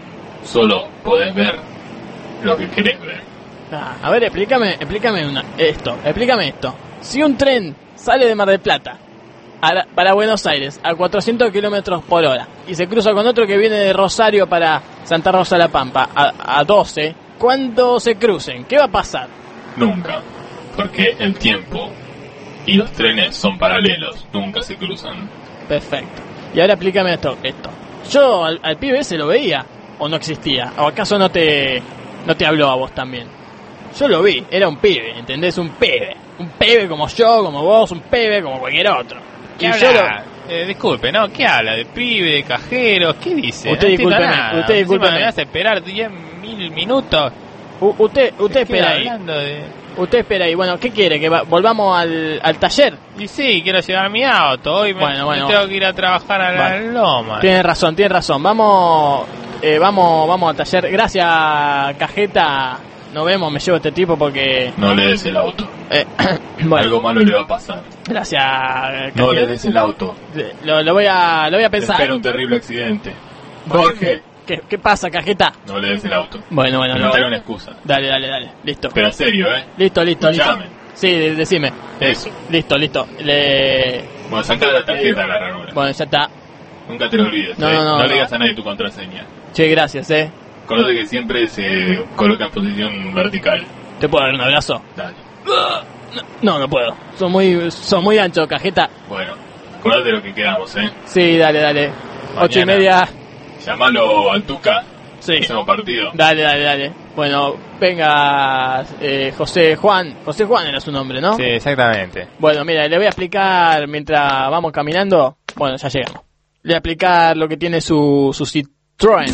[SPEAKER 7] solo podés ver lo que querés ver.
[SPEAKER 5] Ah, a ver, explícame, explícame una, esto, explícame esto. Si un tren sale de Mar del Plata a la- para Buenos Aires a cuatrocientos kilómetros por hora y se cruza con otro que viene de Rosario para Santa Rosa de la Pampa a, a doce, cuando se crucen, ¿qué va a pasar?
[SPEAKER 7] Nunca, porque el tiempo y los trenes son paralelos, nunca se cruzan.
[SPEAKER 5] Perfecto. Y ahora explícame esto. esto. Yo al, al pibe ese lo veía, o no existía, o acaso no te, no te habló a vos también. Yo lo vi, era un pibe, ¿entendés? Un pibe. Un pibe como yo, como vos, un pibe como cualquier otro.
[SPEAKER 1] ¿Qué
[SPEAKER 5] Y
[SPEAKER 1] habla?
[SPEAKER 5] yo lo-
[SPEAKER 1] Eh, disculpe, ¿no? ¿Qué habla? ¿De pibe, de cajeros? ¿Qué dice?
[SPEAKER 5] Usted
[SPEAKER 1] no entiendo
[SPEAKER 5] discúlpeme,
[SPEAKER 1] nada.
[SPEAKER 5] usted
[SPEAKER 1] Encima
[SPEAKER 5] discúlpeme.
[SPEAKER 1] me hace esperar diez mil minutos.
[SPEAKER 5] U- usted, usted
[SPEAKER 1] ¿De qué
[SPEAKER 5] espera ahí.
[SPEAKER 1] hablando de...?
[SPEAKER 5] Usted espera ahí. Bueno, ¿qué quiere? ¿Que va- volvamos al, al taller?
[SPEAKER 1] Y sí, quiero llevar mi auto. Hoy me,
[SPEAKER 5] Bueno,
[SPEAKER 1] me
[SPEAKER 5] bueno.
[SPEAKER 1] tengo que ir a trabajar a la
[SPEAKER 5] Vale.
[SPEAKER 1] loma.
[SPEAKER 5] Tiene razón, tiene razón. Vamos, eh, vamos, vamos al taller. Gracias, Cajeta. Nos vemos, me llevo este tipo porque...
[SPEAKER 7] No le des el auto,
[SPEAKER 5] eh, bueno,
[SPEAKER 7] algo malo le va a pasar.
[SPEAKER 5] gracias,
[SPEAKER 7] No le
[SPEAKER 5] Cajeta.
[SPEAKER 7] des el auto,
[SPEAKER 5] Lo, lo voy a, lo voy a
[SPEAKER 7] te
[SPEAKER 5] pensar.
[SPEAKER 7] espera un terrible accidente.
[SPEAKER 5] Jorge, ¿qué, qué pasa, Cajeta?
[SPEAKER 7] No le des el auto.
[SPEAKER 5] Bueno, bueno, no.
[SPEAKER 7] Inventaré una excusa.
[SPEAKER 5] Dale, dale, dale. Listo.
[SPEAKER 7] Pero en serio, ¿eh?
[SPEAKER 5] Listo, listo, listo.
[SPEAKER 7] Escuchame.
[SPEAKER 5] Sí, de- decime.
[SPEAKER 7] Eso.
[SPEAKER 5] Listo, listo. Le...
[SPEAKER 7] Bueno, saca la tarjeta a la ranura.
[SPEAKER 5] Bueno, ya está.
[SPEAKER 7] Nunca te lo olvides,
[SPEAKER 5] No,
[SPEAKER 7] ¿eh?
[SPEAKER 5] no, no,
[SPEAKER 7] no le
[SPEAKER 5] no.
[SPEAKER 7] digas a nadie tu contraseña.
[SPEAKER 5] Che, gracias, eh.
[SPEAKER 7] Acordate que siempre se coloca en posición vertical.
[SPEAKER 5] ¿Te puedo dar un abrazo?
[SPEAKER 7] Dale.
[SPEAKER 5] No, no puedo. Son muy, son muy ancho, Cajeta.
[SPEAKER 7] Bueno, acordate de lo que quedamos, ¿eh?
[SPEAKER 5] Sí, dale, dale. Ocho y
[SPEAKER 7] Mañana.
[SPEAKER 5] media.
[SPEAKER 7] Llamalo al Tuca.
[SPEAKER 5] Sí.
[SPEAKER 7] Hacemos partido.
[SPEAKER 5] Dale, dale, dale. Bueno, venga, eh, José Juan. José Juan era su nombre, ¿no?
[SPEAKER 1] Sí, exactamente.
[SPEAKER 5] Bueno, mira, le voy a explicar mientras vamos caminando. Bueno, ya llegamos. Le voy a explicar lo que tiene su, su Citroën.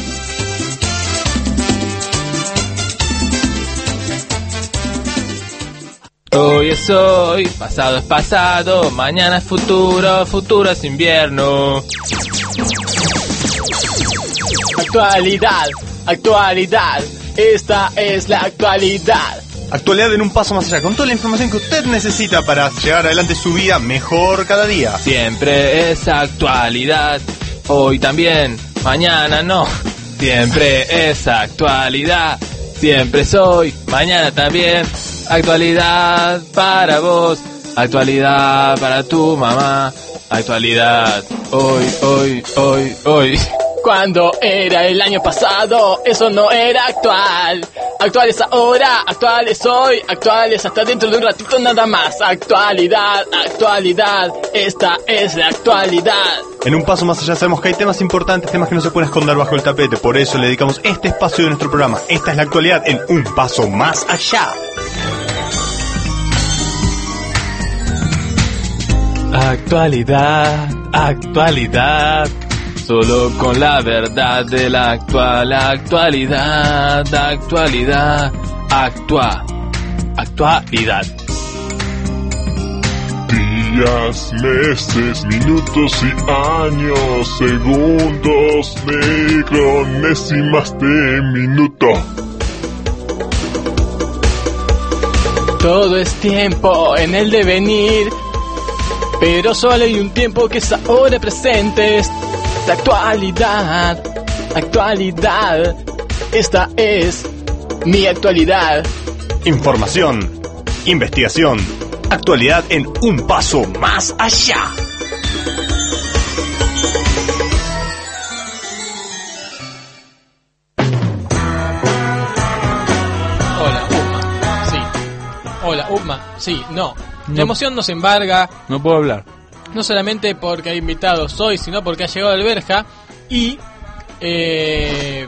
[SPEAKER 1] Hoy es hoy, pasado es pasado, mañana es futuro, futuro es invierno.
[SPEAKER 5] Actualidad, actualidad. Esta es la actualidad.
[SPEAKER 3] Actualidad en un paso más allá, con toda la información que usted necesita para llevar adelante su vida mejor cada día.
[SPEAKER 1] Siempre es actualidad, hoy también, mañana no. Siempre es actualidad, siempre soy, mañana también. Actualidad para vos, actualidad para tu mamá. Actualidad, hoy, hoy, hoy, hoy.
[SPEAKER 5] Cuando era el año pasado, eso no era actual. Actual es ahora, actual es hoy, actual es hasta dentro de un ratito nada más. Actualidad, actualidad, esta es la actualidad.
[SPEAKER 3] En un paso más allá sabemos que hay temas importantes, temas que no se pueden esconder bajo el tapete. Por eso le dedicamos este espacio de nuestro programa. Esta es la actualidad en un paso más allá.
[SPEAKER 1] Actualidad, actualidad. Solo con la verdad de la actual actualidad, actualidad, actua, actualidad.
[SPEAKER 8] Días, meses, minutos y años, segundos, micronésimas de minuto.
[SPEAKER 5] Todo es tiempo en el devenir, pero solo hay un tiempo que es ahora presente. Es la actualidad, actualidad, esta es mi actualidad.
[SPEAKER 3] Información, investigación, actualidad en un paso más allá.
[SPEAKER 5] Hola, Upma, sí. Hola, Upma, sí, no. La emoción nos embarga,
[SPEAKER 2] No puedo hablar.
[SPEAKER 5] no solamente porque hay invitados hoy, sino porque ha llegado Alberja y... Eh,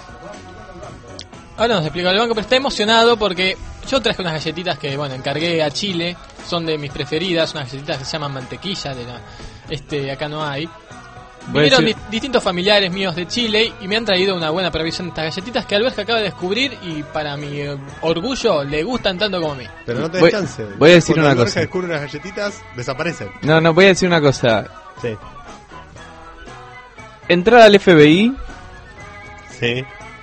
[SPEAKER 5] ahora nos explica el banco, pero está emocionado porque yo traje unas galletitas que, bueno, encargué a Chile, son de mis preferidas, unas galletitas que se llaman mantequilla, de la, este, acá no hay.
[SPEAKER 2] Voy a
[SPEAKER 5] Vinieron
[SPEAKER 2] decir-
[SPEAKER 5] dis- distintos familiares míos de Chile y me han traído una buena provisión de estas galletitas que Alberja acaba de descubrir y para mi eh, orgullo le gustan tanto como a mí.
[SPEAKER 3] Pero no te
[SPEAKER 2] Voy-
[SPEAKER 3] des chance.
[SPEAKER 2] voy a decir
[SPEAKER 3] Cuando
[SPEAKER 2] una
[SPEAKER 3] Alberja
[SPEAKER 2] cosa.
[SPEAKER 3] descubre unas galletitas, desaparecen.
[SPEAKER 2] No, no, voy a decir una cosa.
[SPEAKER 3] Sí.
[SPEAKER 2] Entrar al F B I,
[SPEAKER 3] Sí.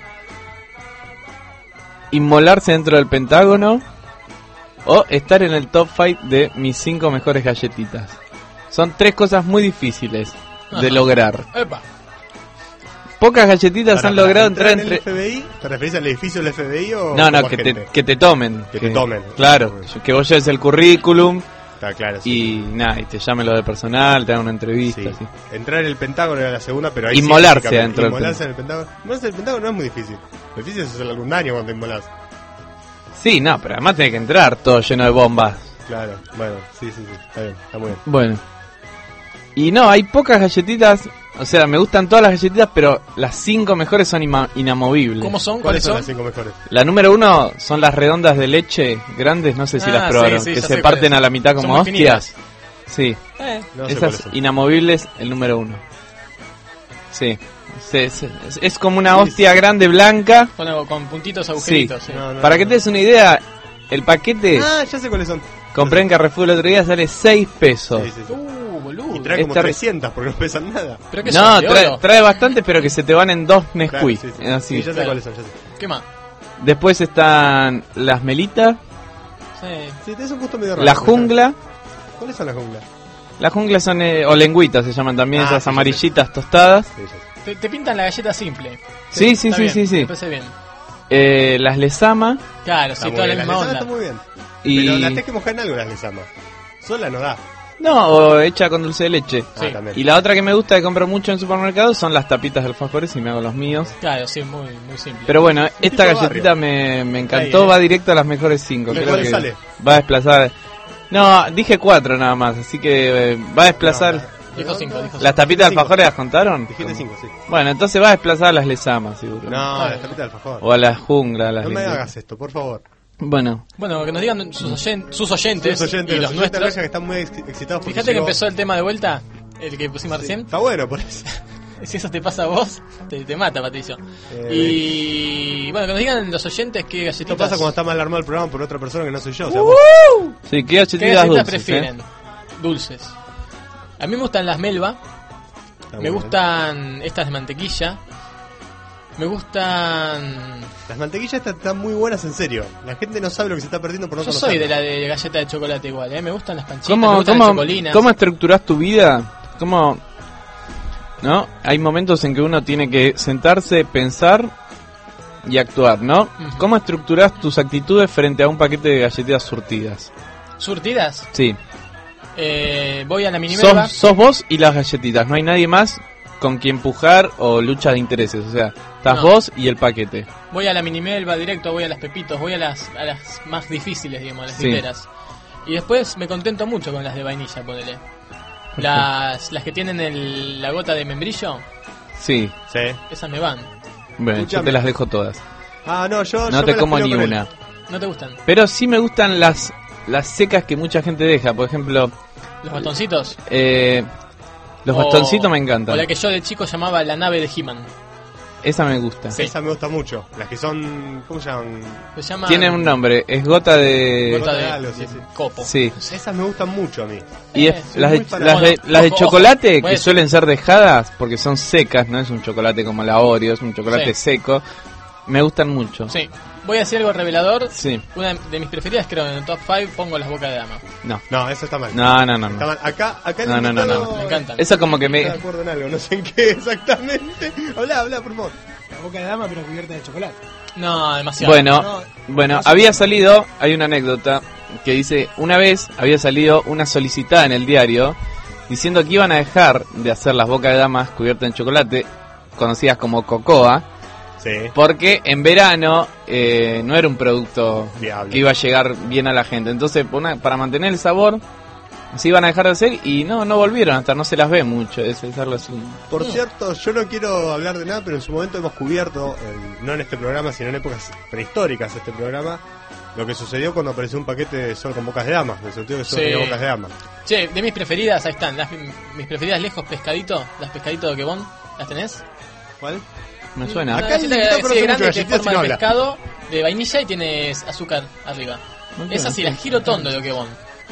[SPEAKER 2] inmolarse dentro del Pentágono o estar en el top cinco de mis cinco mejores galletitas. Son tres cosas muy difíciles de
[SPEAKER 5] Ajá.
[SPEAKER 2] lograr.
[SPEAKER 5] Epa.
[SPEAKER 2] Pocas galletitas
[SPEAKER 3] Para-
[SPEAKER 2] han
[SPEAKER 3] para
[SPEAKER 2] logrado entrar
[SPEAKER 3] en el
[SPEAKER 2] entre...
[SPEAKER 3] F B I? ¿Te referís al edificio del F B I o
[SPEAKER 2] No, no,
[SPEAKER 3] como
[SPEAKER 2] que te,
[SPEAKER 3] agente?
[SPEAKER 2] que te tomen.
[SPEAKER 3] Que te tomen.
[SPEAKER 2] Claro, que vos lleves el currículum
[SPEAKER 3] Está claro, sí.
[SPEAKER 2] y nada, y te llamen los de personal, te hagan una entrevista.
[SPEAKER 3] Sí.
[SPEAKER 2] Así.
[SPEAKER 3] Entrar en el Pentágono era la segunda, pero ahí sí
[SPEAKER 2] Inmolarse
[SPEAKER 3] físicamente.
[SPEAKER 2] dentro del
[SPEAKER 3] Inmolarse en el Pentágono. Inmolarse en el Pentágono no es muy difícil. Lo difícil es hacerle algún daño cuando te embolás.
[SPEAKER 2] Sí, no, pero además tiene que entrar todo lleno de bombas.
[SPEAKER 3] Claro, bueno, sí, sí, sí, está bien, está muy bien.
[SPEAKER 2] Bueno. Y no, hay pocas galletitas, o sea, me gustan todas las galletitas, pero las cinco mejores son ima- inamovibles.
[SPEAKER 5] ¿Cómo son?
[SPEAKER 3] ¿Cuáles
[SPEAKER 5] ¿Cuáles
[SPEAKER 3] son
[SPEAKER 5] son?
[SPEAKER 3] las cinco mejores?
[SPEAKER 2] La número uno son las redondas de leche grandes, no sé si
[SPEAKER 5] Ah,
[SPEAKER 2] las probaron,
[SPEAKER 5] sí, sí,
[SPEAKER 2] que
[SPEAKER 5] ya
[SPEAKER 2] se
[SPEAKER 5] sé
[SPEAKER 2] parten
[SPEAKER 5] cuáles.
[SPEAKER 2] a la mitad
[SPEAKER 5] Son
[SPEAKER 2] como
[SPEAKER 5] muy
[SPEAKER 2] hostias. Sí,
[SPEAKER 5] Eh,
[SPEAKER 3] No sé cuáles
[SPEAKER 2] esas
[SPEAKER 3] son.
[SPEAKER 2] inamovibles, el número uno. Sí, Se- se- es, es como una hostia grande blanca.
[SPEAKER 5] con, con puntitos
[SPEAKER 2] Sí,
[SPEAKER 5] agujeritos. Sí.
[SPEAKER 3] No, no,
[SPEAKER 2] para
[SPEAKER 3] no,
[SPEAKER 2] que
[SPEAKER 3] no.
[SPEAKER 2] te des una idea, el paquete
[SPEAKER 3] Ah, ya sé cuáles son.
[SPEAKER 2] compré en Carrefour el otro día, sale seis pesos.
[SPEAKER 3] Sí, sí, sí.
[SPEAKER 5] Uh, boludo.
[SPEAKER 3] Y trae como
[SPEAKER 2] Esta-
[SPEAKER 3] trescientas porque no pesan nada.
[SPEAKER 5] ¿Pero qué
[SPEAKER 2] No,
[SPEAKER 5] son? ¿De
[SPEAKER 2] trae,
[SPEAKER 5] oro?
[SPEAKER 2] trae bastante, pero que se te van en dos
[SPEAKER 3] Claro,
[SPEAKER 2] Nesquik.
[SPEAKER 3] sí, sí.
[SPEAKER 2] Así.
[SPEAKER 3] Sí, ya sé
[SPEAKER 5] Claro.
[SPEAKER 3] cuáles son, ya sé.
[SPEAKER 5] ¿Qué más?
[SPEAKER 2] Después están las melitas,
[SPEAKER 5] Sí.
[SPEAKER 3] Sí, tenés un gusto medio raro.
[SPEAKER 2] la jungla.
[SPEAKER 3] ¿Cuáles son las junglas?
[SPEAKER 2] Las junglas son, eh, o lengüitas se llaman también,
[SPEAKER 3] Ah,
[SPEAKER 2] esas
[SPEAKER 3] sí, ya
[SPEAKER 2] amarillitas tostadas.
[SPEAKER 3] Sí, ya sé.
[SPEAKER 5] Te, te pintan la galleta simple.
[SPEAKER 2] Sí, sí,
[SPEAKER 5] Está
[SPEAKER 2] sí,
[SPEAKER 5] bien,
[SPEAKER 2] sí, sí.
[SPEAKER 5] Me parece bien.
[SPEAKER 2] Eh, las lesama
[SPEAKER 5] Claro,
[SPEAKER 3] Está
[SPEAKER 5] sí,
[SPEAKER 3] muy
[SPEAKER 5] toda la
[SPEAKER 3] bien,
[SPEAKER 5] misma
[SPEAKER 3] las
[SPEAKER 5] onda.
[SPEAKER 3] lesamas están muy bien.
[SPEAKER 2] y...
[SPEAKER 3] Pero las tenés que mojar en algo las lesamas. Sola no da.
[SPEAKER 2] No, o hecha con dulce de leche.
[SPEAKER 5] Sí.
[SPEAKER 3] Ah, también.
[SPEAKER 2] Y la otra que me gusta que compro mucho en supermercados son las tapitas de alfajores y me hago los míos.
[SPEAKER 5] Claro, sí, muy, muy simple.
[SPEAKER 2] Pero bueno, esta
[SPEAKER 3] tipo de
[SPEAKER 2] galletita
[SPEAKER 3] barrio.
[SPEAKER 2] me, me encantó,
[SPEAKER 5] Ahí, eh.
[SPEAKER 2] va directo a las mejores cinco.
[SPEAKER 3] ¿De
[SPEAKER 2] Creo
[SPEAKER 3] cuál
[SPEAKER 2] que
[SPEAKER 3] sale?
[SPEAKER 2] va a desplazar... No, dije cuatro nada más, así que eh, va a desplazar...
[SPEAKER 3] No,
[SPEAKER 5] Dijo cinco, dijo
[SPEAKER 2] ¿Las tapitas de alfajores las contaron?
[SPEAKER 3] Dijiste cinco, sí.
[SPEAKER 2] Bueno, entonces va a desplazar a las lesamas, seguro.
[SPEAKER 3] No,
[SPEAKER 5] Está
[SPEAKER 3] las
[SPEAKER 5] bien.
[SPEAKER 3] tapitas de alfajor.
[SPEAKER 2] O a las junglas, a las
[SPEAKER 3] No me
[SPEAKER 2] lengüitas.
[SPEAKER 3] hagas esto, por favor.
[SPEAKER 2] Bueno,
[SPEAKER 5] Bueno, que nos digan sus, oyen- sus oyentes,
[SPEAKER 3] Los oyentes,
[SPEAKER 5] y
[SPEAKER 3] los
[SPEAKER 5] los
[SPEAKER 3] oyentes de
[SPEAKER 5] nuestros.
[SPEAKER 3] Raya que están muy ex- excitados porque
[SPEAKER 5] Fíjate que
[SPEAKER 3] llegó-
[SPEAKER 5] empezó el tema de vuelta, el que pusimos
[SPEAKER 3] Sí,
[SPEAKER 5] recién.
[SPEAKER 3] Está bueno, por eso.
[SPEAKER 5] Si eso te pasa a vos, te, te mata, Patricio.
[SPEAKER 3] Eh,
[SPEAKER 5] Y bueno, que nos digan los oyentes qué galletitas,
[SPEAKER 3] Esto pasa cuando está mal armado el programa por otra persona que no soy yo. O sea,
[SPEAKER 5] Uh,
[SPEAKER 3] vos-
[SPEAKER 2] sí, qué
[SPEAKER 5] qué
[SPEAKER 2] galletitas
[SPEAKER 5] galletitas
[SPEAKER 2] dulces,
[SPEAKER 5] prefieren.
[SPEAKER 2] ¿eh?
[SPEAKER 5] Dulces. A mí me gustan las Melva,
[SPEAKER 3] Está
[SPEAKER 5] me
[SPEAKER 3] muy
[SPEAKER 5] gustan estas de mantequilla, me gustan...
[SPEAKER 3] Las mantequillas están, están muy buenas en serio. La gente no sabe lo que se está perdiendo por no
[SPEAKER 5] Yo soy de
[SPEAKER 3] conocerlas.
[SPEAKER 5] la de galleta de chocolate igual, ¿eh? Me gustan las panchitas, me
[SPEAKER 2] ¿Cómo,
[SPEAKER 5] gustan
[SPEAKER 2] cómo,
[SPEAKER 5] las chocolinas.
[SPEAKER 2] ¿Cómo estructurás tu vida? ¿Cómo, no? Hay momentos en que uno tiene que sentarse, pensar y actuar, ¿no?
[SPEAKER 5] Ujú.
[SPEAKER 2] ¿Cómo estructurás tus actitudes frente a un paquete de galletitas surtidas?
[SPEAKER 5] ¿Surtidas?
[SPEAKER 2] Sí.
[SPEAKER 5] Eh, voy a la minimelva.
[SPEAKER 2] Sos, sos vos y las galletitas, no hay nadie más con quien pujar o lucha de intereses, o sea, estás
[SPEAKER 5] No.
[SPEAKER 2] vos y el paquete.
[SPEAKER 5] Voy a la minimelva directo, voy a las pepitos, voy a las, a las más difíciles, digamos, a las
[SPEAKER 2] Sí.
[SPEAKER 5] literas. Y después me contento mucho con las de vainilla, ponele. Las, las que tienen el, la gota de membrillo,
[SPEAKER 2] Sí,
[SPEAKER 3] Sí.
[SPEAKER 5] esas me van.
[SPEAKER 2] bueno, yo
[SPEAKER 3] Escuchame.
[SPEAKER 2] te las dejo todas.
[SPEAKER 3] Ah, no, yo. yo
[SPEAKER 2] No
[SPEAKER 3] me
[SPEAKER 2] te
[SPEAKER 3] las
[SPEAKER 2] como
[SPEAKER 3] peleo
[SPEAKER 2] ni
[SPEAKER 3] con él.
[SPEAKER 2] una.
[SPEAKER 5] ¿No te gustan?
[SPEAKER 2] Pero sí me gustan las las secas que mucha gente deja, por ejemplo,
[SPEAKER 5] ¿Los bastoncitos?
[SPEAKER 2] eh, los
[SPEAKER 5] O-
[SPEAKER 2] bastoncitos me
[SPEAKER 5] O
[SPEAKER 2] encantan.
[SPEAKER 5] la que yo de chico llamaba la nave de He-Man.
[SPEAKER 2] Esa me gusta.
[SPEAKER 5] Sí.
[SPEAKER 3] Esa me gusta mucho. Las que son. ¿Cómo se llaman?
[SPEAKER 5] Se llama...
[SPEAKER 2] Tiene un nombre, es gota de...
[SPEAKER 5] Gota de,
[SPEAKER 3] Gota de halo, sí,
[SPEAKER 5] de
[SPEAKER 3] sí.
[SPEAKER 5] copo.
[SPEAKER 2] Sí.
[SPEAKER 3] Esas me gustan mucho a mí.
[SPEAKER 2] Y
[SPEAKER 5] Eh,
[SPEAKER 2] es-
[SPEAKER 3] soy
[SPEAKER 2] las,
[SPEAKER 3] muy
[SPEAKER 2] de,
[SPEAKER 3] fanático.
[SPEAKER 2] las, de,
[SPEAKER 5] Bueno,
[SPEAKER 2] las de
[SPEAKER 5] ojo,
[SPEAKER 2] chocolate,
[SPEAKER 5] ojo.
[SPEAKER 2] que
[SPEAKER 5] Puede
[SPEAKER 2] suelen ser dejadas, porque son secas, no es un chocolate como la Oreo, es un chocolate
[SPEAKER 5] Sí.
[SPEAKER 2] seco, me gustan mucho.
[SPEAKER 5] Sí. Voy a decir algo revelador.
[SPEAKER 2] Sí.
[SPEAKER 5] Una de mis preferidas, creo, en el top cinco pongo las bocas de dama.
[SPEAKER 2] No,
[SPEAKER 3] No, eso está mal.
[SPEAKER 2] no, no, no.
[SPEAKER 3] Está
[SPEAKER 2] no.
[SPEAKER 3] mal. Acá, acá el
[SPEAKER 2] No, no, no,
[SPEAKER 3] invitado
[SPEAKER 2] no.
[SPEAKER 5] Me encantan.
[SPEAKER 2] Eso como que
[SPEAKER 3] Está
[SPEAKER 2] me...
[SPEAKER 3] de acuerdo en algo, no sé en qué exactamente. Habla, habla, por favor.
[SPEAKER 6] La boca de dama, pero cubierta de chocolate.
[SPEAKER 5] No, demasiado.
[SPEAKER 2] Bueno,
[SPEAKER 6] No,
[SPEAKER 2] bueno,
[SPEAKER 6] no sé.
[SPEAKER 2] había salido, hay una anécdota que dice, una vez había salido una solicitada en el diario diciendo que iban a dejar de hacer las bocas de damas cubiertas en chocolate, conocidas como cocoa,
[SPEAKER 3] Sí.
[SPEAKER 2] porque en verano eh, no era un producto
[SPEAKER 3] Viable.
[SPEAKER 2] que iba a llegar bien a la gente. Entonces, una- para mantener el sabor, se iban a dejar de hacer y no, no volvieron, hasta no se las ve mucho. Es, es algo así.
[SPEAKER 3] Por cierto, yo no quiero hablar de nada, pero en su momento hemos cubierto, en- no en este programa, sino en épocas prehistóricas este programa, lo que sucedió cuando apareció un paquete de sol con bocas de dama, en el sentido que solo
[SPEAKER 5] Sí.
[SPEAKER 3] tenía bocas de dama.
[SPEAKER 5] Che, de mis preferidas, ahí están. Las, mis preferidas lejos, pescadito. Las pescaditos de Quebón. ¿Las tenés?
[SPEAKER 3] ¿Cuál?
[SPEAKER 2] Me suena.
[SPEAKER 5] Una
[SPEAKER 3] Acá el
[SPEAKER 5] galleta
[SPEAKER 3] invitado
[SPEAKER 5] así
[SPEAKER 3] conoce
[SPEAKER 5] de
[SPEAKER 3] mucho
[SPEAKER 5] grande, que
[SPEAKER 3] galletitas
[SPEAKER 5] forma
[SPEAKER 3] y no
[SPEAKER 5] de
[SPEAKER 3] habla.
[SPEAKER 5] pescado, de vainilla y tienes azúcar arriba.
[SPEAKER 2] Ok,
[SPEAKER 5] Es así,
[SPEAKER 2] ok.
[SPEAKER 5] las giro tondo de Quebón.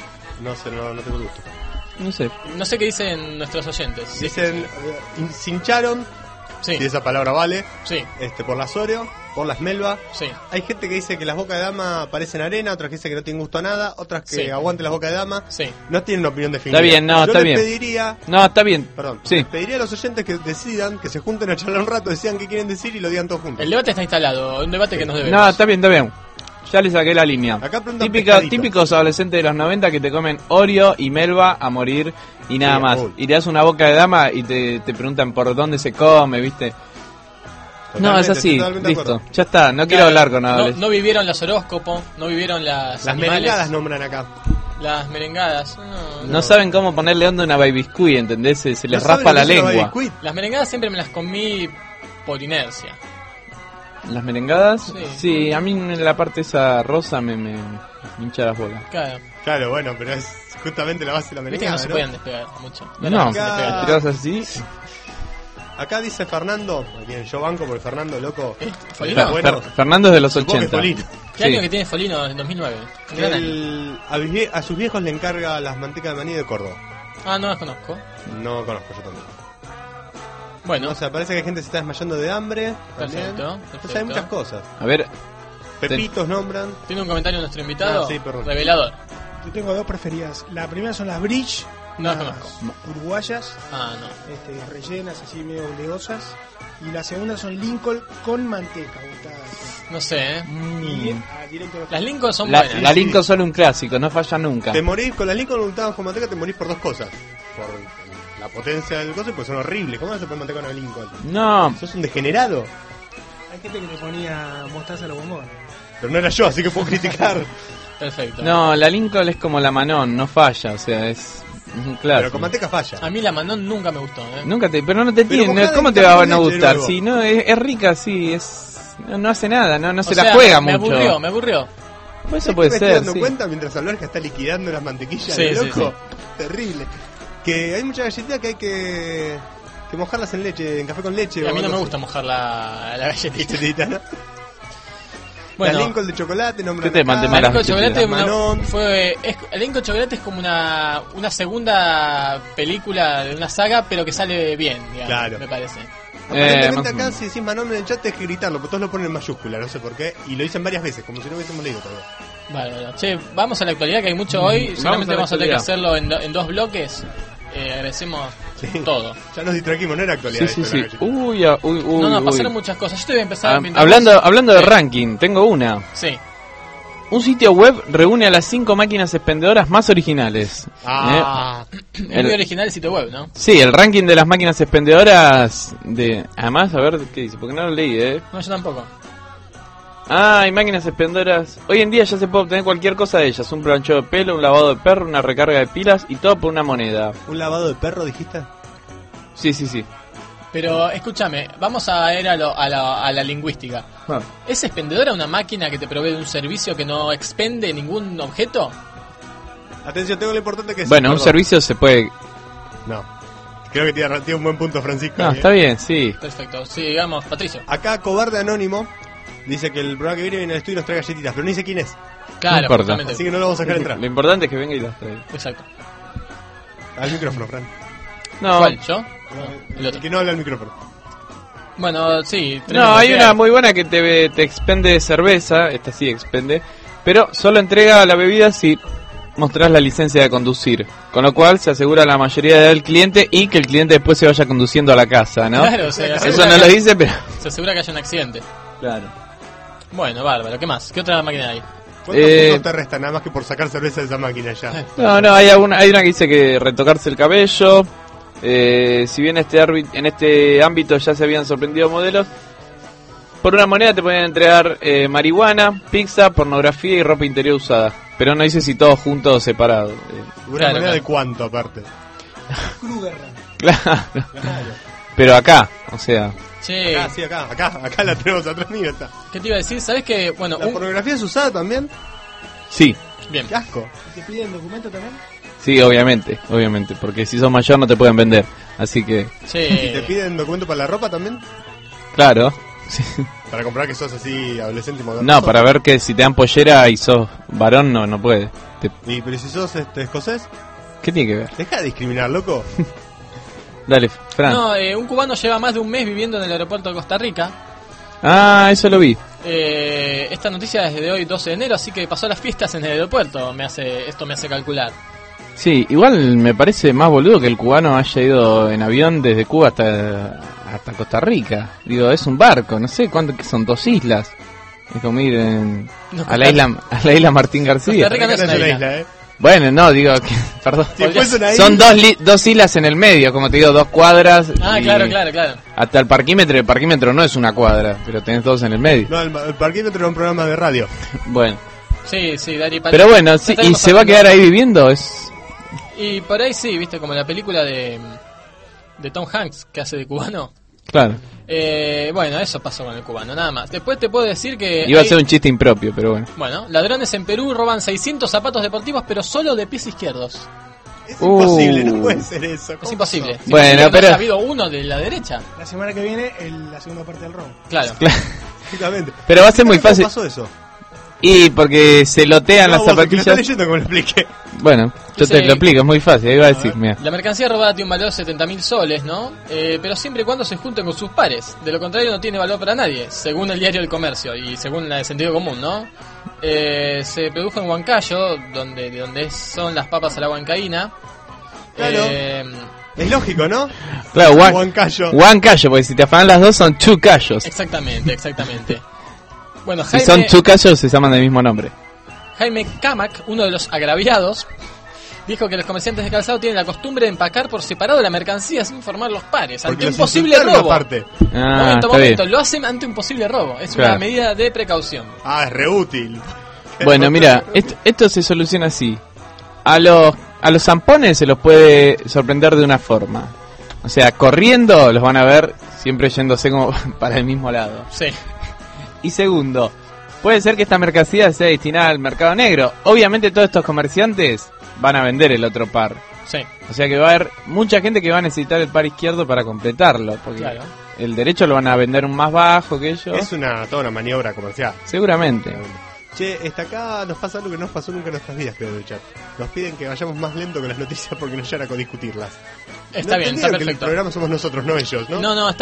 [SPEAKER 3] No sé, no, no tengo gusto.
[SPEAKER 2] No sé.
[SPEAKER 5] No sé qué dicen nuestros oyentes.
[SPEAKER 3] Dicen, eh, se hincharon,
[SPEAKER 5] Sí,
[SPEAKER 3] si esa palabra vale,
[SPEAKER 5] sí,
[SPEAKER 3] este, por las Oreo, por las Melva.
[SPEAKER 5] sí.
[SPEAKER 3] Hay gente que dice que las bocas de dama parecen arena, otras que dice que no tienen gusto a nada, otras que
[SPEAKER 5] Sí.
[SPEAKER 3] aguanten las bocas de dama.
[SPEAKER 5] Sí.
[SPEAKER 3] No tienen opinión definida.
[SPEAKER 2] Está bien, no,
[SPEAKER 3] Yo
[SPEAKER 2] está
[SPEAKER 3] les
[SPEAKER 2] bien.
[SPEAKER 3] pediría,
[SPEAKER 2] No, está bien.
[SPEAKER 3] perdón,
[SPEAKER 2] Sí.
[SPEAKER 3] les pediría a los oyentes que decidan, que se junten a charlar un rato, decidan qué quieren decir y lo digan todos juntos.
[SPEAKER 5] El debate está instalado, un debate que nos debemos.
[SPEAKER 2] No, está bien, está bien. Ya le saqué la línea.
[SPEAKER 3] Acá preguntan
[SPEAKER 2] Típica,
[SPEAKER 3] pescadito.
[SPEAKER 2] típicos adolescentes de los noventa que te comen Oreo y Melva a morir y nada
[SPEAKER 3] Sí,
[SPEAKER 2] más.
[SPEAKER 3] full.
[SPEAKER 2] Y le das una boca de dama y te, te preguntan por dónde se come, ¿viste? No, es así, listo. Ya está, no quiero hablar con
[SPEAKER 5] no,
[SPEAKER 2] adolescentes.
[SPEAKER 5] no vivieron los horóscopos, no vivieron las
[SPEAKER 3] Las
[SPEAKER 5] animales,
[SPEAKER 3] merengadas nombran acá.
[SPEAKER 5] las merengadas. No,
[SPEAKER 2] No saben cómo ponerle onda a una baby biscuit, ¿entendés? Se, se les
[SPEAKER 3] ¿No
[SPEAKER 2] raspa
[SPEAKER 3] saben
[SPEAKER 2] la
[SPEAKER 3] lo que es una
[SPEAKER 2] lengua.
[SPEAKER 3] baby squid?
[SPEAKER 5] Las merengadas siempre me las comí por inercia.
[SPEAKER 2] ¿Las merengadas?
[SPEAKER 5] Sí.
[SPEAKER 2] Sí, a mí en la parte esa rosa me, me, me hincha las bolas.
[SPEAKER 5] Claro,
[SPEAKER 3] Claro, bueno, pero es justamente la base de la
[SPEAKER 5] viste que
[SPEAKER 3] merengada,
[SPEAKER 5] no se
[SPEAKER 3] ¿no?
[SPEAKER 5] podían despegar mucho.
[SPEAKER 2] No,
[SPEAKER 5] se despegan.
[SPEAKER 2] tirás así.
[SPEAKER 3] Acá dice Fernando, a quien yo banco porque Fernando, loco.
[SPEAKER 5] ¿Eh?
[SPEAKER 3] está
[SPEAKER 5] ¿Folino?
[SPEAKER 3] bueno.
[SPEAKER 2] Fer- Fernando es de los
[SPEAKER 3] Supongo que
[SPEAKER 2] ochenta.
[SPEAKER 3] Folino.
[SPEAKER 5] ¿Qué
[SPEAKER 2] Sí.
[SPEAKER 5] año que tiene Folino? En dos mil nueve. Un gran año.
[SPEAKER 3] El- a, mis vie- a sus viejos le encarga las mantecas de maní de Córdoba.
[SPEAKER 5] Ah, no las conozco.
[SPEAKER 3] No conozco yo también.
[SPEAKER 5] Bueno,
[SPEAKER 3] O sea, parece que hay gente que se está desmayando de hambre. También.
[SPEAKER 5] perfecto,
[SPEAKER 3] O sea, hay
[SPEAKER 5] perfecto.
[SPEAKER 3] muchas cosas.
[SPEAKER 2] A ver,
[SPEAKER 3] Pepitos nombran.
[SPEAKER 5] ¿Tiene un comentario nuestro invitado?
[SPEAKER 3] Ah, sí, perdón.
[SPEAKER 5] Revelador.
[SPEAKER 6] Yo tengo dos preferidas. La primera son las Bridge,
[SPEAKER 5] No las
[SPEAKER 6] unas
[SPEAKER 5] conozco.
[SPEAKER 6] uruguayas,
[SPEAKER 5] Ah, no.
[SPEAKER 6] este, rellenas, así medio oleosas. Y la segunda son Lincoln con manteca. untadas.
[SPEAKER 5] No sé, ¿eh?
[SPEAKER 6] Y ah, directo a los-
[SPEAKER 5] Las Lincoln son
[SPEAKER 2] la,
[SPEAKER 5] buenas.
[SPEAKER 2] la Lincoln son un clásico, no falla nunca.
[SPEAKER 3] Te morís con la Lincoln untadas con manteca, te morís por dos cosas. Por la potencia del coso y pues son horribles. ¿Cómo vas a poner manteca con una Lincoln?
[SPEAKER 2] No,
[SPEAKER 3] ¿Sos un degenerado?
[SPEAKER 6] Hay gente que le ponía mostaza a los bombones.
[SPEAKER 3] Pero no era yo, así que puedo criticar.
[SPEAKER 5] Perfecto.
[SPEAKER 2] no, la Lincoln es como la Manon, no falla, o sea, es, es un clásico.
[SPEAKER 3] Pero con manteca falla.
[SPEAKER 5] A mí la Manon nunca me gustó, ¿eh?
[SPEAKER 2] Nunca te, pero no te
[SPEAKER 3] Pero
[SPEAKER 2] tiene,
[SPEAKER 3] mojada
[SPEAKER 2] ¿cómo
[SPEAKER 3] en
[SPEAKER 2] te va a
[SPEAKER 3] café
[SPEAKER 2] no
[SPEAKER 3] con leche
[SPEAKER 2] gustar?
[SPEAKER 3] luego.
[SPEAKER 2] Sí, no, es, es rica, sí, es, no, no hace nada, no, no se
[SPEAKER 5] O
[SPEAKER 2] la
[SPEAKER 5] sea,
[SPEAKER 2] juega
[SPEAKER 5] me
[SPEAKER 2] mucho.
[SPEAKER 5] aburrió, me aburrió.
[SPEAKER 2] Pues eso
[SPEAKER 3] ¿Sabes
[SPEAKER 2] puede
[SPEAKER 3] qué me estoy
[SPEAKER 2] ser,
[SPEAKER 3] dando
[SPEAKER 2] sí.
[SPEAKER 3] cuenta mientras Alberca está liquidando las mantequillas?
[SPEAKER 5] Sí,
[SPEAKER 3] de
[SPEAKER 5] sí,
[SPEAKER 3] loco. Terrible. Que hay muchas galletitas que hay que, que mojarlas en leche, en café con leche.
[SPEAKER 5] Y
[SPEAKER 3] o
[SPEAKER 5] a mí no
[SPEAKER 3] algo
[SPEAKER 5] me
[SPEAKER 3] así.
[SPEAKER 5] gusta mojar la, la galletita.
[SPEAKER 3] Galletita, ¿no?
[SPEAKER 5] Bueno,
[SPEAKER 3] la Lincoln de chocolate, nombran
[SPEAKER 2] ¿Qué te
[SPEAKER 3] acá.
[SPEAKER 2] mandé
[SPEAKER 5] la
[SPEAKER 2] malas
[SPEAKER 5] Lincoln Chocolate
[SPEAKER 3] Las
[SPEAKER 5] una-
[SPEAKER 3] Manon.
[SPEAKER 5] fue es, la Lincoln Chocolate es como una una segunda película de una saga, pero que sale bien, digamos,
[SPEAKER 3] Claro.
[SPEAKER 5] me parece.
[SPEAKER 3] Aparentemente
[SPEAKER 2] Eh, más o
[SPEAKER 3] acá
[SPEAKER 2] menos.
[SPEAKER 3] si decís Manon en el chat es que gritarlo, porque todos lo ponen en mayúscula, no sé por qué. Y lo dicen varias veces, como si no hubiésemos leído todavía.
[SPEAKER 5] Vale, vale. Che, vamos a la actualidad, que hay mucho hoy.
[SPEAKER 2] Vamos
[SPEAKER 5] Seguramente
[SPEAKER 2] a la
[SPEAKER 5] vamos a tener que
[SPEAKER 2] actualidad.
[SPEAKER 5] hacerlo en, do- en dos bloques. Eh, agradecemos
[SPEAKER 3] Sí.
[SPEAKER 5] todo.
[SPEAKER 3] Ya nos distraquimos, no era actualidad.
[SPEAKER 2] Sí, sí,
[SPEAKER 3] esto de
[SPEAKER 2] sí.
[SPEAKER 3] la galleta.
[SPEAKER 2] Uy, ah, uy, uy,
[SPEAKER 5] no, no,
[SPEAKER 2] uy.
[SPEAKER 5] pasaron muchas cosas. Yo te voy a empezar
[SPEAKER 2] Ah,
[SPEAKER 5] mientras
[SPEAKER 2] hablando,
[SPEAKER 5] vos-
[SPEAKER 2] hablando de
[SPEAKER 5] Sí.
[SPEAKER 2] ranking, tengo una.
[SPEAKER 5] Sí.
[SPEAKER 2] Un sitio web reúne a las cinco máquinas expendedoras más originales.
[SPEAKER 3] Ah,
[SPEAKER 2] Eh,
[SPEAKER 5] Es muy
[SPEAKER 2] el-
[SPEAKER 5] original el sitio web, ¿no?
[SPEAKER 2] Sí, el ranking de las máquinas expendedoras de... Además, a ver qué dice, porque no lo leí, ¿eh?
[SPEAKER 5] No, yo tampoco.
[SPEAKER 2] Ah, hay máquinas expendedoras. Hoy en día ya se puede obtener cualquier cosa de ellas. Un planchado de pelo, un lavado de perro, una recarga de pilas y todo por una moneda.
[SPEAKER 3] ¿un lavado de perro dijiste?
[SPEAKER 2] Sí, sí, sí.
[SPEAKER 5] Pero escúchame, vamos a ir a, lo- a la, a la lingüística.
[SPEAKER 2] Ah.
[SPEAKER 5] ¿Es expendedora una máquina que te provee de un servicio que no expende ningún objeto?
[SPEAKER 3] Atención, tengo lo importante que es.
[SPEAKER 2] Bueno, un
[SPEAKER 3] perdón.
[SPEAKER 2] servicio se puede...
[SPEAKER 3] No. Creo que tiene, tiene un buen punto, Francisco.
[SPEAKER 2] No,
[SPEAKER 3] ahí,
[SPEAKER 2] está
[SPEAKER 3] ¿eh?
[SPEAKER 2] bien, sí.
[SPEAKER 5] Perfecto. Sí, digamos, Patricio.
[SPEAKER 3] Acá, Cobarde Anónimo dice que el programa que viene viene al estudio y nos trae galletitas, pero no dice quién es.
[SPEAKER 5] Claro,
[SPEAKER 2] importa.
[SPEAKER 5] justamente.
[SPEAKER 3] Así que no lo vamos a dejar entrar.
[SPEAKER 2] Lo importante es que venga y las traiga.
[SPEAKER 5] Exacto.
[SPEAKER 3] Al micrófono, Fran.
[SPEAKER 2] No,
[SPEAKER 5] ¿Cuál? ¿Yo? El
[SPEAKER 3] El
[SPEAKER 5] otro.
[SPEAKER 3] que no habla al micrófono.
[SPEAKER 5] Bueno, sí.
[SPEAKER 2] no,
[SPEAKER 5] tenemos
[SPEAKER 2] hay
[SPEAKER 5] que-
[SPEAKER 2] una muy buena que te, te expende cerveza, esta sí expende, pero solo entrega la bebida si mostrás la licencia de conducir, con lo cual se asegura la mayoría del cliente y que el cliente después se vaya conduciendo a la casa, ¿no?
[SPEAKER 5] Claro, se
[SPEAKER 2] Eso
[SPEAKER 5] asegura
[SPEAKER 2] no
[SPEAKER 5] que-
[SPEAKER 2] lo dice, pero...
[SPEAKER 5] Se asegura que haya un accidente.
[SPEAKER 2] Claro.
[SPEAKER 5] Bueno, bárbaro. ¿Qué más? ¿Qué otra máquina hay?
[SPEAKER 3] ¿Cuántos
[SPEAKER 2] Eh,
[SPEAKER 3] puntos te restan? Nada más que por sacar cerveza de esa máquina ya.
[SPEAKER 2] No, no, hay, alguna, hay una que dice que retocarse el cabello. Eh, si bien este arbi- en este ámbito ya se habían sorprendido modelos, por una moneda te pueden entregar eh, marihuana, pizza, pornografía y ropa interior usada. Pero no dice si todos juntos o separados. Eh,
[SPEAKER 3] ¿Una
[SPEAKER 5] Claro,
[SPEAKER 3] moneda
[SPEAKER 5] claro.
[SPEAKER 3] de cuánto aparte?
[SPEAKER 6] Kruger.
[SPEAKER 2] claro. Pero acá, o sea,
[SPEAKER 5] Che,
[SPEAKER 3] Acá, sí, acá, acá, acá la tenemos atrás, mira, está.
[SPEAKER 5] ¿qué te iba a decir? ¿Sabes que bueno,
[SPEAKER 3] ¿La
[SPEAKER 5] un-
[SPEAKER 3] pornografía es usada también?
[SPEAKER 2] sí,
[SPEAKER 5] bien.
[SPEAKER 3] ¡Qué asco!
[SPEAKER 6] ¿Te piden documento también?
[SPEAKER 2] sí, obviamente, obviamente, porque si sos mayor no te pueden vender. Así que,
[SPEAKER 3] ¿Y te
[SPEAKER 5] Che,
[SPEAKER 3] piden documento para la ropa también?
[SPEAKER 2] claro. Sí.
[SPEAKER 3] Para comprobar que sos así adolescente y moderno.
[SPEAKER 2] No, para ver que si te dan pollera y sos varón, no, no puede. Te-
[SPEAKER 3] ¿Y pero si sos este, escocés?
[SPEAKER 2] ¿Qué tiene que ver?
[SPEAKER 3] Deja de discriminar, loco.
[SPEAKER 2] Dale, Fran.
[SPEAKER 5] no, eh, un cubano lleva más de un mes viviendo en el aeropuerto de Costa Rica.
[SPEAKER 2] Ah, eso lo vi.
[SPEAKER 5] Eh, esta noticia es de hoy, doce de enero, así que pasó las fiestas en el aeropuerto. Me hace, esto me hace calcular.
[SPEAKER 2] Sí, igual me parece más boludo que el cubano haya ido en avión desde Cuba hasta, hasta Costa Rica. Digo, es un barco, no sé cuánto que son, dos islas. Es como ir en-
[SPEAKER 5] No,
[SPEAKER 2] a, la isla, a la isla Martín García.
[SPEAKER 5] Costa Rica no es
[SPEAKER 3] Acá
[SPEAKER 5] una
[SPEAKER 3] una
[SPEAKER 5] isla.
[SPEAKER 3] isla, ¿eh?
[SPEAKER 2] Bueno, no, digo que, perdón.
[SPEAKER 3] Si fuesen ahí-
[SPEAKER 2] Son dos, li- dos islas en el medio, como te digo, dos cuadras.
[SPEAKER 5] Ah,
[SPEAKER 2] y
[SPEAKER 5] claro, claro, claro.
[SPEAKER 2] Hasta el parquímetro, el parquímetro no es una cuadra, pero tenés dos en el medio.
[SPEAKER 3] No, el, el parquímetro era un programa de radio.
[SPEAKER 2] Bueno,
[SPEAKER 5] Sí, sí, Dari Pal-
[SPEAKER 2] pero bueno,
[SPEAKER 5] No
[SPEAKER 2] sí, ¿y
[SPEAKER 5] estaremos
[SPEAKER 2] se va a
[SPEAKER 5] hablando-
[SPEAKER 2] quedar ahí viviendo? Es
[SPEAKER 5] Y por ahí sí, viste, como la película de, de Tom Hanks que hace de cubano.
[SPEAKER 2] claro.
[SPEAKER 5] Eh, bueno, eso pasó con el cubano, nada más. Después te puedo decir que...
[SPEAKER 2] Iba a
[SPEAKER 5] hay-
[SPEAKER 2] ser un chiste impropio, pero bueno.
[SPEAKER 5] Bueno, ladrones en Perú roban seiscientos zapatos deportivos, pero solo de pies izquierdos.
[SPEAKER 3] Es
[SPEAKER 2] Uh.
[SPEAKER 3] imposible, no puede ser eso.
[SPEAKER 5] Es
[SPEAKER 3] ¿Cómo
[SPEAKER 5] imposible.
[SPEAKER 3] son?
[SPEAKER 5] Es
[SPEAKER 2] Bueno,
[SPEAKER 5] imposible que no
[SPEAKER 2] pero-
[SPEAKER 5] haya habido uno de la derecha.
[SPEAKER 6] La semana que viene, el- la segunda parte del robo.
[SPEAKER 5] Claro.
[SPEAKER 3] Exactamente.
[SPEAKER 2] Pero va a ser muy
[SPEAKER 3] ¿Cómo
[SPEAKER 2] fácil.
[SPEAKER 3] pasó eso?
[SPEAKER 2] Y porque se lotean
[SPEAKER 3] No,
[SPEAKER 2] las
[SPEAKER 3] vos, que lo
[SPEAKER 2] zapatillas.
[SPEAKER 3] estás leyendo como lo expliqué.
[SPEAKER 2] Bueno, yo te
[SPEAKER 5] Dice-
[SPEAKER 2] lo explico, es muy fácil. Ahí va a decir, mira.
[SPEAKER 5] La mercancía robada tiene un valor de setenta mil soles, ¿no? Eh, pero siempre y cuando se junten con sus pares. De lo contrario no tiene valor para nadie, según el diario del comercio y según la de sentido común, ¿no? Eh, se produjo en Huancayo, donde, de donde son las papas a la huancaína.
[SPEAKER 3] Claro.
[SPEAKER 5] Eh,
[SPEAKER 3] Es lógico, ¿no?
[SPEAKER 2] Claro, Huan-
[SPEAKER 3] Huancayo.
[SPEAKER 2] Huancayo, porque si te afanan las dos son chucayos.
[SPEAKER 5] exactamente, exactamente. Bueno,
[SPEAKER 2] Si
[SPEAKER 5] Jaime,
[SPEAKER 2] son chucayos se llaman del mismo nombre.
[SPEAKER 5] Jaime Camac, uno de los agraviados, dijo que los comerciantes de calzado tienen la costumbre de empacar por separado la mercancía sin formar los pares,
[SPEAKER 3] Porque
[SPEAKER 5] ante un
[SPEAKER 3] los
[SPEAKER 5] posible
[SPEAKER 3] insultaron
[SPEAKER 5] robo.
[SPEAKER 3] aparte.
[SPEAKER 2] Ah,
[SPEAKER 5] momento,
[SPEAKER 2] está
[SPEAKER 5] momento,
[SPEAKER 2] bien.
[SPEAKER 5] lo hacen ante un posible robo. Es
[SPEAKER 2] Claro.
[SPEAKER 5] una medida de precaución.
[SPEAKER 3] Ah, es re útil.
[SPEAKER 2] Bueno, mira, esto, esto se soluciona así. A los a los zampones se los puede sorprender de una forma. O sea, corriendo los van a ver siempre yéndose como para el mismo lado.
[SPEAKER 5] Sí.
[SPEAKER 2] Y segundo, puede ser que esta mercancía sea destinada al mercado negro. Obviamente todos estos comerciantes van a vender el otro par.
[SPEAKER 5] Sí,
[SPEAKER 2] O sea que va a haber mucha gente que va a necesitar el par izquierdo para completarlo. Porque
[SPEAKER 5] claro.
[SPEAKER 2] el derecho lo van a vender un más bajo que ellos.
[SPEAKER 3] Es una, toda una maniobra comercial.
[SPEAKER 2] Seguramente.
[SPEAKER 3] Che, está acá, nos pasa algo que no nos pasó nunca en nuestras vidas, creo, en el chat. Nos piden que vayamos más lento con las noticias porque nos llegan a discutirlas.
[SPEAKER 5] Está
[SPEAKER 3] no
[SPEAKER 5] bien, está
[SPEAKER 3] entendieron que el
[SPEAKER 5] perfecto.
[SPEAKER 3] programa somos nosotros, no ellos, ¿no?
[SPEAKER 5] No, no, está